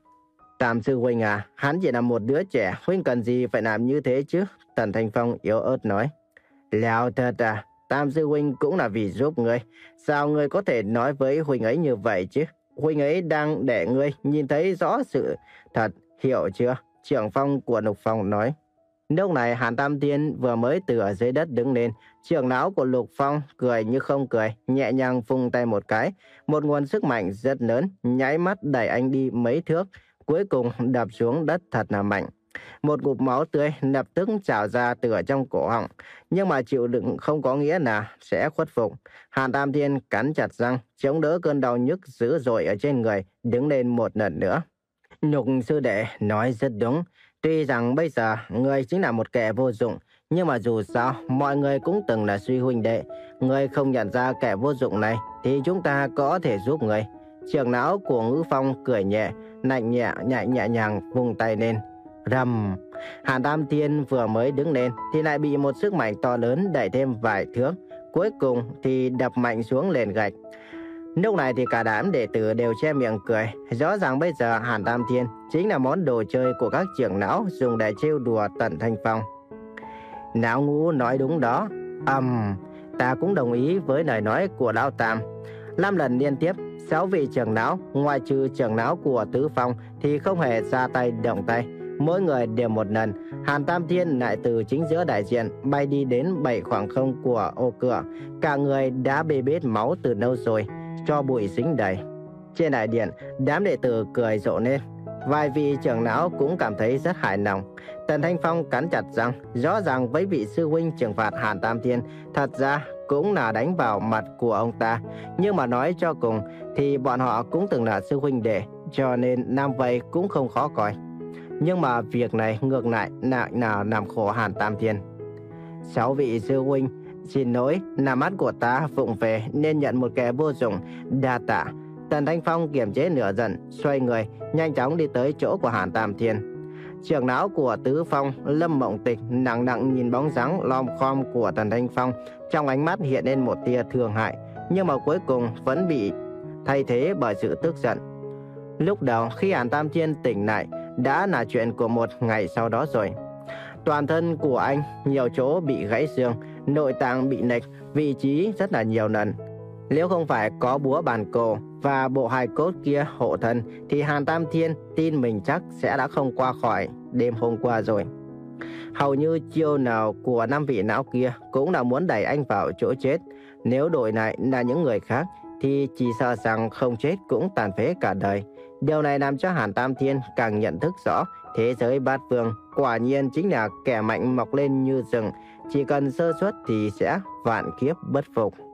Tam sư huynh à, hắn chỉ là một đứa trẻ, huynh cần gì phải làm như thế chứ? Tần Thanh Phong yếu ớt nói. Léo thật à, Tam sư huynh cũng là vì giúp ngươi. Sao ngươi có thể nói với huynh ấy như vậy chứ? Huynh ấy đang để ngươi nhìn thấy rõ sự thật, hiểu chưa? Trưởng Phong của Lục Phong nói. Lúc này Hàn Tam Thiên vừa mới từ ở dưới đất đứng lên. Trưởng lão của Lục Phong cười như không cười, nhẹ nhàng vung tay một cái. Một nguồn sức mạnh rất lớn, nháy mắt đẩy anh đi mấy thước, cuối cùng đập xuống đất thật là mạnh. Một ngụm máu tươi lập tức trào ra từ ở trong cổ họng. Nhưng mà chịu đựng không có nghĩa là sẽ khuất phục. Hàn Tam Thiên cắn chặt răng, chống đỡ cơn đau nhức dữ dội ở trên người, đứng lên một lần nữa. Nhục sư đệ nói rất đúng. Tuy rằng bây giờ người chính là một kẻ vô dụng, nhưng mà dù sao mọi người cũng từng là suy huynh đệ. Người không nhận ra kẻ vô dụng này thì chúng ta có thể giúp người. Trưởng lão của Ngữ Phong cười nhẹ, lạnh nhẹ nhẹ nhẹ nhàng vung tay lên. Rầm! Hàn Tam Thiên vừa mới đứng lên thì lại bị một sức mạnh to lớn đẩy thêm vài thước, cuối cùng thì đập mạnh xuống nền gạch. Lúc này thì cả đám đệ tử đều che miệng cười. Rõ ràng bây giờ Hàn Tam Thiên chính là món đồ chơi của các trưởng lão dùng để trêu đùa Tần Thanh Phong. Lão Ngũ nói đúng đó. Ầm, um, ta cũng đồng ý với lời nói của lão Tam. Năm lần liên tiếp, sáu vị trưởng lão, ngoài trừ trưởng lão của Tứ Phong thì không hề ra tay động tay. mỗi người đều một lần. Hàn Tam Thiên lại từ chính giữa đại diện bay đi đến bảy khoảng không của ô cửa. Cả người đã bê bết máu từ lâu rồi, cho bụi dính đầy. Trên đại điện, đám đệ tử cười rộ lên. Vài vị trưởng lão cũng cảm thấy rất hài lòng. Tần Thanh Phong cắn chặt răng, rõ ràng với vị sư huynh trừng phạt Hàn Tam Thiên thật ra cũng là đánh vào mặt của ông ta. Nhưng mà nói cho cùng thì bọn họ cũng từng là sư huynh đệ, cho nên nam vậy cũng không khó coi. Nhưng mà việc này ngược lại lại nào làm khổ Hàn Tam Thiên. Sáu vị sư huynh, xin lỗi, là mắt của ta vụng về nên nhận một kẻ vô dụng, đa tạ. Tần Thanh Phong kiềm chế nửa giận, xoay người nhanh chóng đi tới chỗ của Hàn Tam Thiên. Trưởng lão của Tứ Phong, Lâm Mộng Tịch nặng nặng nhìn bóng dáng lom khom của Tần Thanh Phong, trong ánh mắt hiện lên một tia thương hại, nhưng mà cuối cùng vẫn bị thay thế bởi sự tức giận. Lúc đầu khi Hàn Tam Thiên tỉnh lại đã là chuyện của một ngày sau đó rồi. Toàn thân của anh nhiều chỗ bị gãy xương, nội tạng bị lệch vị trí rất là nhiều lần. Nếu không phải có búa bàn cổ và bộ hài cốt kia hộ thân thì Hàn Tam Thiên tin mình chắc sẽ đã không qua khỏi đêm hôm qua rồi. Hầu như chiêu nào của năm vị lão kia cũng là muốn đẩy anh vào chỗ chết. Nếu đổi lại là những người khác thì chỉ sợ rằng không chết cũng tàn phế cả đời. Điều này làm cho Hàn Tam Thiên càng nhận thức rõ thế giới bát phương quả nhiên chính là kẻ mạnh mọc lên như rừng, chỉ cần sơ suất thì sẽ vạn kiếp bất phục.